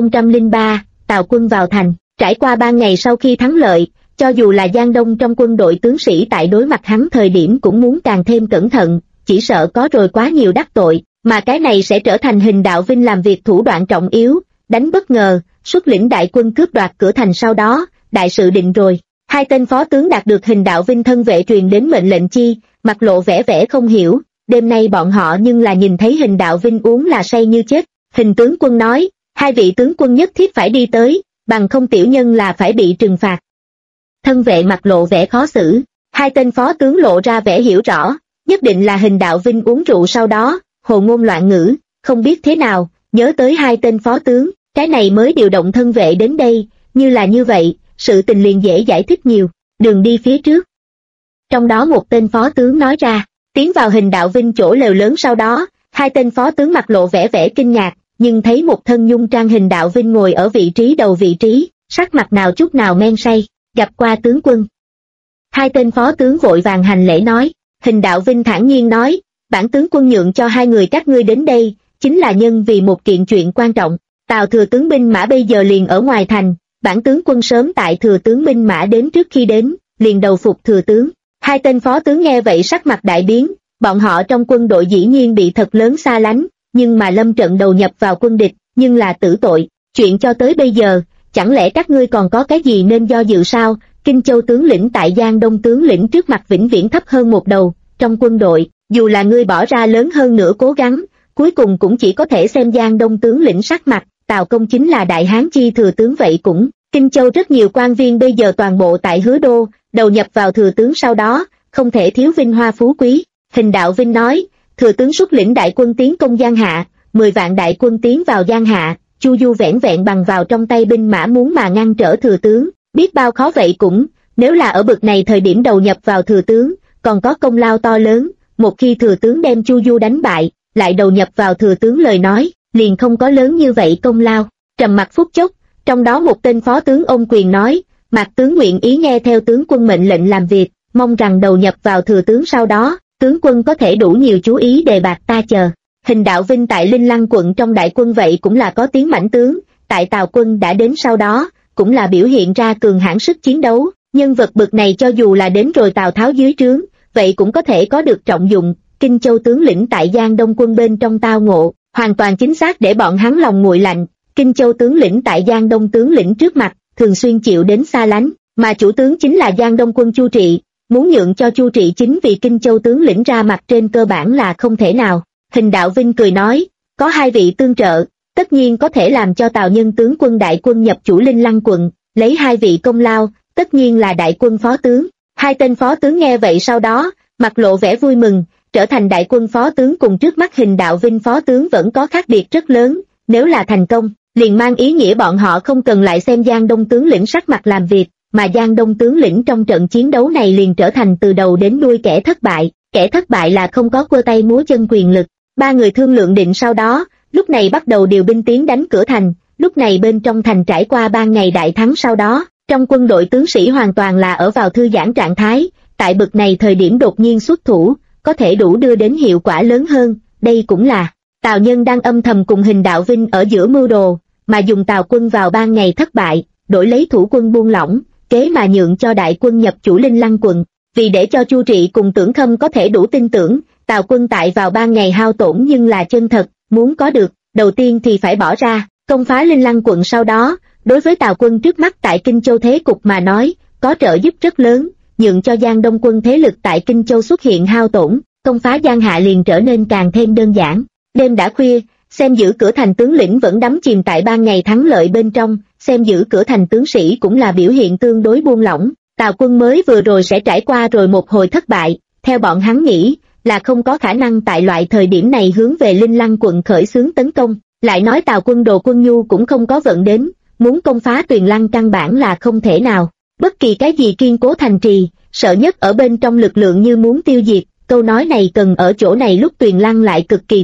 2003, Tào quân vào thành. Trải qua 3 ngày sau khi thắng lợi, cho dù là Giang Đông trong quân đội tướng sĩ tại đối mặt hắn thời điểm cũng muốn càng thêm cẩn thận, chỉ sợ có rồi quá nhiều đắc tội, mà cái này sẽ trở thành Hình Đạo Vinh làm việc thủ đoạn trọng yếu, đánh bất ngờ, xuất lĩnh đại quân cướp đoạt cửa thành, sau đó, đại sự định rồi. Hai tên phó tướng đạt được Hình Đạo Vinh thân vệ truyền đến mệnh lệnh chi, mặt lộ vẻ vẻ không hiểu, đêm nay bọn họ nhưng là nhìn thấy Hình Đạo Vinh uống là say như chết. Hình tướng quân nói, hai vị tướng quân nhất thiết phải đi tới, bằng không tiểu nhân là phải bị trừng phạt. Thân vệ mặt lộ vẻ khó xử, hai tên phó tướng lộ ra vẻ hiểu rõ, nhất định là Hình Đạo Vinh uống rượu sau đó, hồ ngôn loạn ngữ, không biết thế nào, nhớ tới hai tên phó tướng, cái này mới điều động thân vệ đến đây, như là như vậy, sự tình liền dễ giải thích nhiều, đường đi phía trước. Trong đó một tên phó tướng nói ra, tiến vào Hình Đạo Vinh chỗ lều lớn sau đó, hai tên phó tướng mặt lộ vẻ vẻ kinh ngạc, nhưng thấy một thân nhung trang Hình Đạo Vinh ngồi ở vị trí đầu vị trí, sắc mặt nào chút nào men say, gặp qua tướng quân. Hai tên phó tướng vội vàng hành lễ nói, Hình Đạo Vinh thản nhiên nói, bản tướng quân nhượng cho hai người các ngươi đến đây, chính là nhân vì một kiện chuyện quan trọng. Tào thừa tướng binh mã bây giờ liền ở ngoài thành, bản tướng quân sớm tại thừa tướng binh mã đến trước khi đến, liền đầu phục thừa tướng. Hai tên phó tướng nghe vậy sắc mặt đại biến, bọn họ trong quân đội dĩ nhiên bị thật lớn xa lánh, nhưng mà lâm trận đầu nhập vào quân địch, nhưng là tử tội, chuyện cho tới bây giờ, chẳng lẽ các ngươi còn có cái gì nên do dự sao? Kinh Châu tướng lĩnh tại Giang Đông tướng lĩnh trước mặt vĩnh viễn thấp hơn một đầu, trong quân đội, dù là ngươi bỏ ra lớn hơn nữa cố gắng, cuối cùng cũng chỉ có thể xem Giang Đông tướng lĩnh sắc mặt. Tào Công chính là đại hán chi thừa tướng vậy cũng, Kinh Châu rất nhiều quan viên bây giờ toàn bộ tại Hứa Đô, đầu nhập vào thừa tướng sau đó, không thể thiếu vinh hoa phú quý. Hình Đạo Vinh nói, thừa tướng xuất lĩnh đại quân tiến công Giang Hạ, 10 vạn đại quân tiến vào Giang Hạ, Chu Du vẻn vẹn bằng vào trong tay binh mã muốn mà ngăn trở thừa tướng, biết bao khó vậy cũng, nếu là ở bực này thời điểm đầu nhập vào thừa tướng, còn có công lao to lớn, một khi thừa tướng đem Chu Du đánh bại, lại đầu nhập vào thừa tướng lời nói, liền không có lớn như vậy công lao. Trầm mặc phút chốc, trong đó một tên phó tướng ôm quyền nói, Mạc tướng nguyện ý nghe theo tướng quân mệnh lệnh làm việc, mong rằng đầu nhập vào thừa tướng sau đó, tướng quân có thể đủ nhiều chú ý đề bạt ta chờ. Hình Đạo Vinh tại Linh Lăng quận trong đại quân vậy cũng là có tiếng mãnh tướng, tại Tào quân đã đến sau đó, cũng là biểu hiện ra cường hãn sức chiến đấu, Nhân vật bực này cho dù là đến rồi Tào Tháo dưới trướng, vậy cũng có thể có được trọng dụng. Kinh Châu tướng lĩnh tại Giang Đông quân bên trong tao ngộ, hoàn toàn chính xác để bọn hắn lòng nguội lạnh. Kinh Châu tướng lĩnh tại Giang Đông tướng lĩnh trước mặt, thường xuyên chịu đến xa lánh, mà chủ tướng chính là Giang Đông quân Chu Trị, muốn nhượng cho Chu Trị chính vì Kinh Châu tướng lĩnh ra mặt trên cơ bản là không thể nào. Hình Đạo Vinh cười nói, có hai vị tương trợ, tất nhiên có thể làm cho Tào Nhân tướng quân đại quân nhập chủ Linh Lăng quận, lấy hai vị công lao, tất nhiên là đại quân phó tướng. Hai tên phó tướng nghe vậy sau đó, mặt lộ vẻ vui mừng, trở thành đại quân phó tướng cùng trước mắt Hình Đạo Vinh phó tướng vẫn có khác biệt rất lớn, nếu là thành công, liền mang ý nghĩa bọn họ không cần lại xem Giang Đông tướng lĩnh sắc mặt làm việc, mà Giang Đông tướng lĩnh trong trận chiến đấu này liền trở thành từ đầu đến đuôi kẻ thất bại là không có quơ tay múa chân quyền lực. Ba người thương lượng định sau đó, lúc này bắt đầu điều binh tiến đánh cửa thành. Lúc này bên trong thành trải qua 3 ngày đại thắng sau đó, trong quân đội tướng sĩ hoàn toàn là ở vào thư giãn trạng thái, tại bực này thời điểm đột nhiên xuất thủ, có thể đủ đưa đến hiệu quả lớn hơn. Đây cũng là Tào Nhân đang âm thầm cùng Hình Đạo Vinh ở giữa mưu đồ, mà dùng Tào quân vào 3 ngày thất bại, đổi lấy thủ quân buông lỏng, kế mà nhượng cho đại quân nhập chủ Linh Lăng quận. Vì để cho Chu Trị cùng Tưởng Khâm có thể đủ tin tưởng, Tào quân tại vào 3 ngày hao tổn nhưng là chân thật, muốn có được, đầu tiên thì phải bỏ ra, công phá Linh Lăng quận sau đó, đối với Tào quân trước mắt tại Kinh Châu thế cục mà nói, có trợ giúp rất lớn, nhượng cho Giang Đông quân thế lực tại Kinh Châu xuất hiện hao tổn, công phá Giang Hạ liền trở nên càng thêm đơn giản. Đêm đã khuya, xem giữ cửa thành tướng lĩnh vẫn đắm chìm tại 3 ngày thắng lợi bên trong, xem giữ cửa thành tướng sĩ cũng là biểu hiện tương đối buông lỏng. Tào quân mới vừa rồi sẽ trải qua rồi một hồi thất bại, theo bọn hắn nghĩ, là không có khả năng tại loại thời điểm này hướng về Linh Lăng quận khởi xướng tấn công. Lại nói Tào quân Đồ Quân Nhu cũng không có vận đến, muốn công phá Tuyền Lăng căn bản là không thể nào. Bất kỳ cái gì kiên cố thành trì, sợ nhất ở bên trong lực lượng như muốn tiêu diệt, câu nói này cần ở chỗ này lúc Tuyền Lăng lại cực kỳ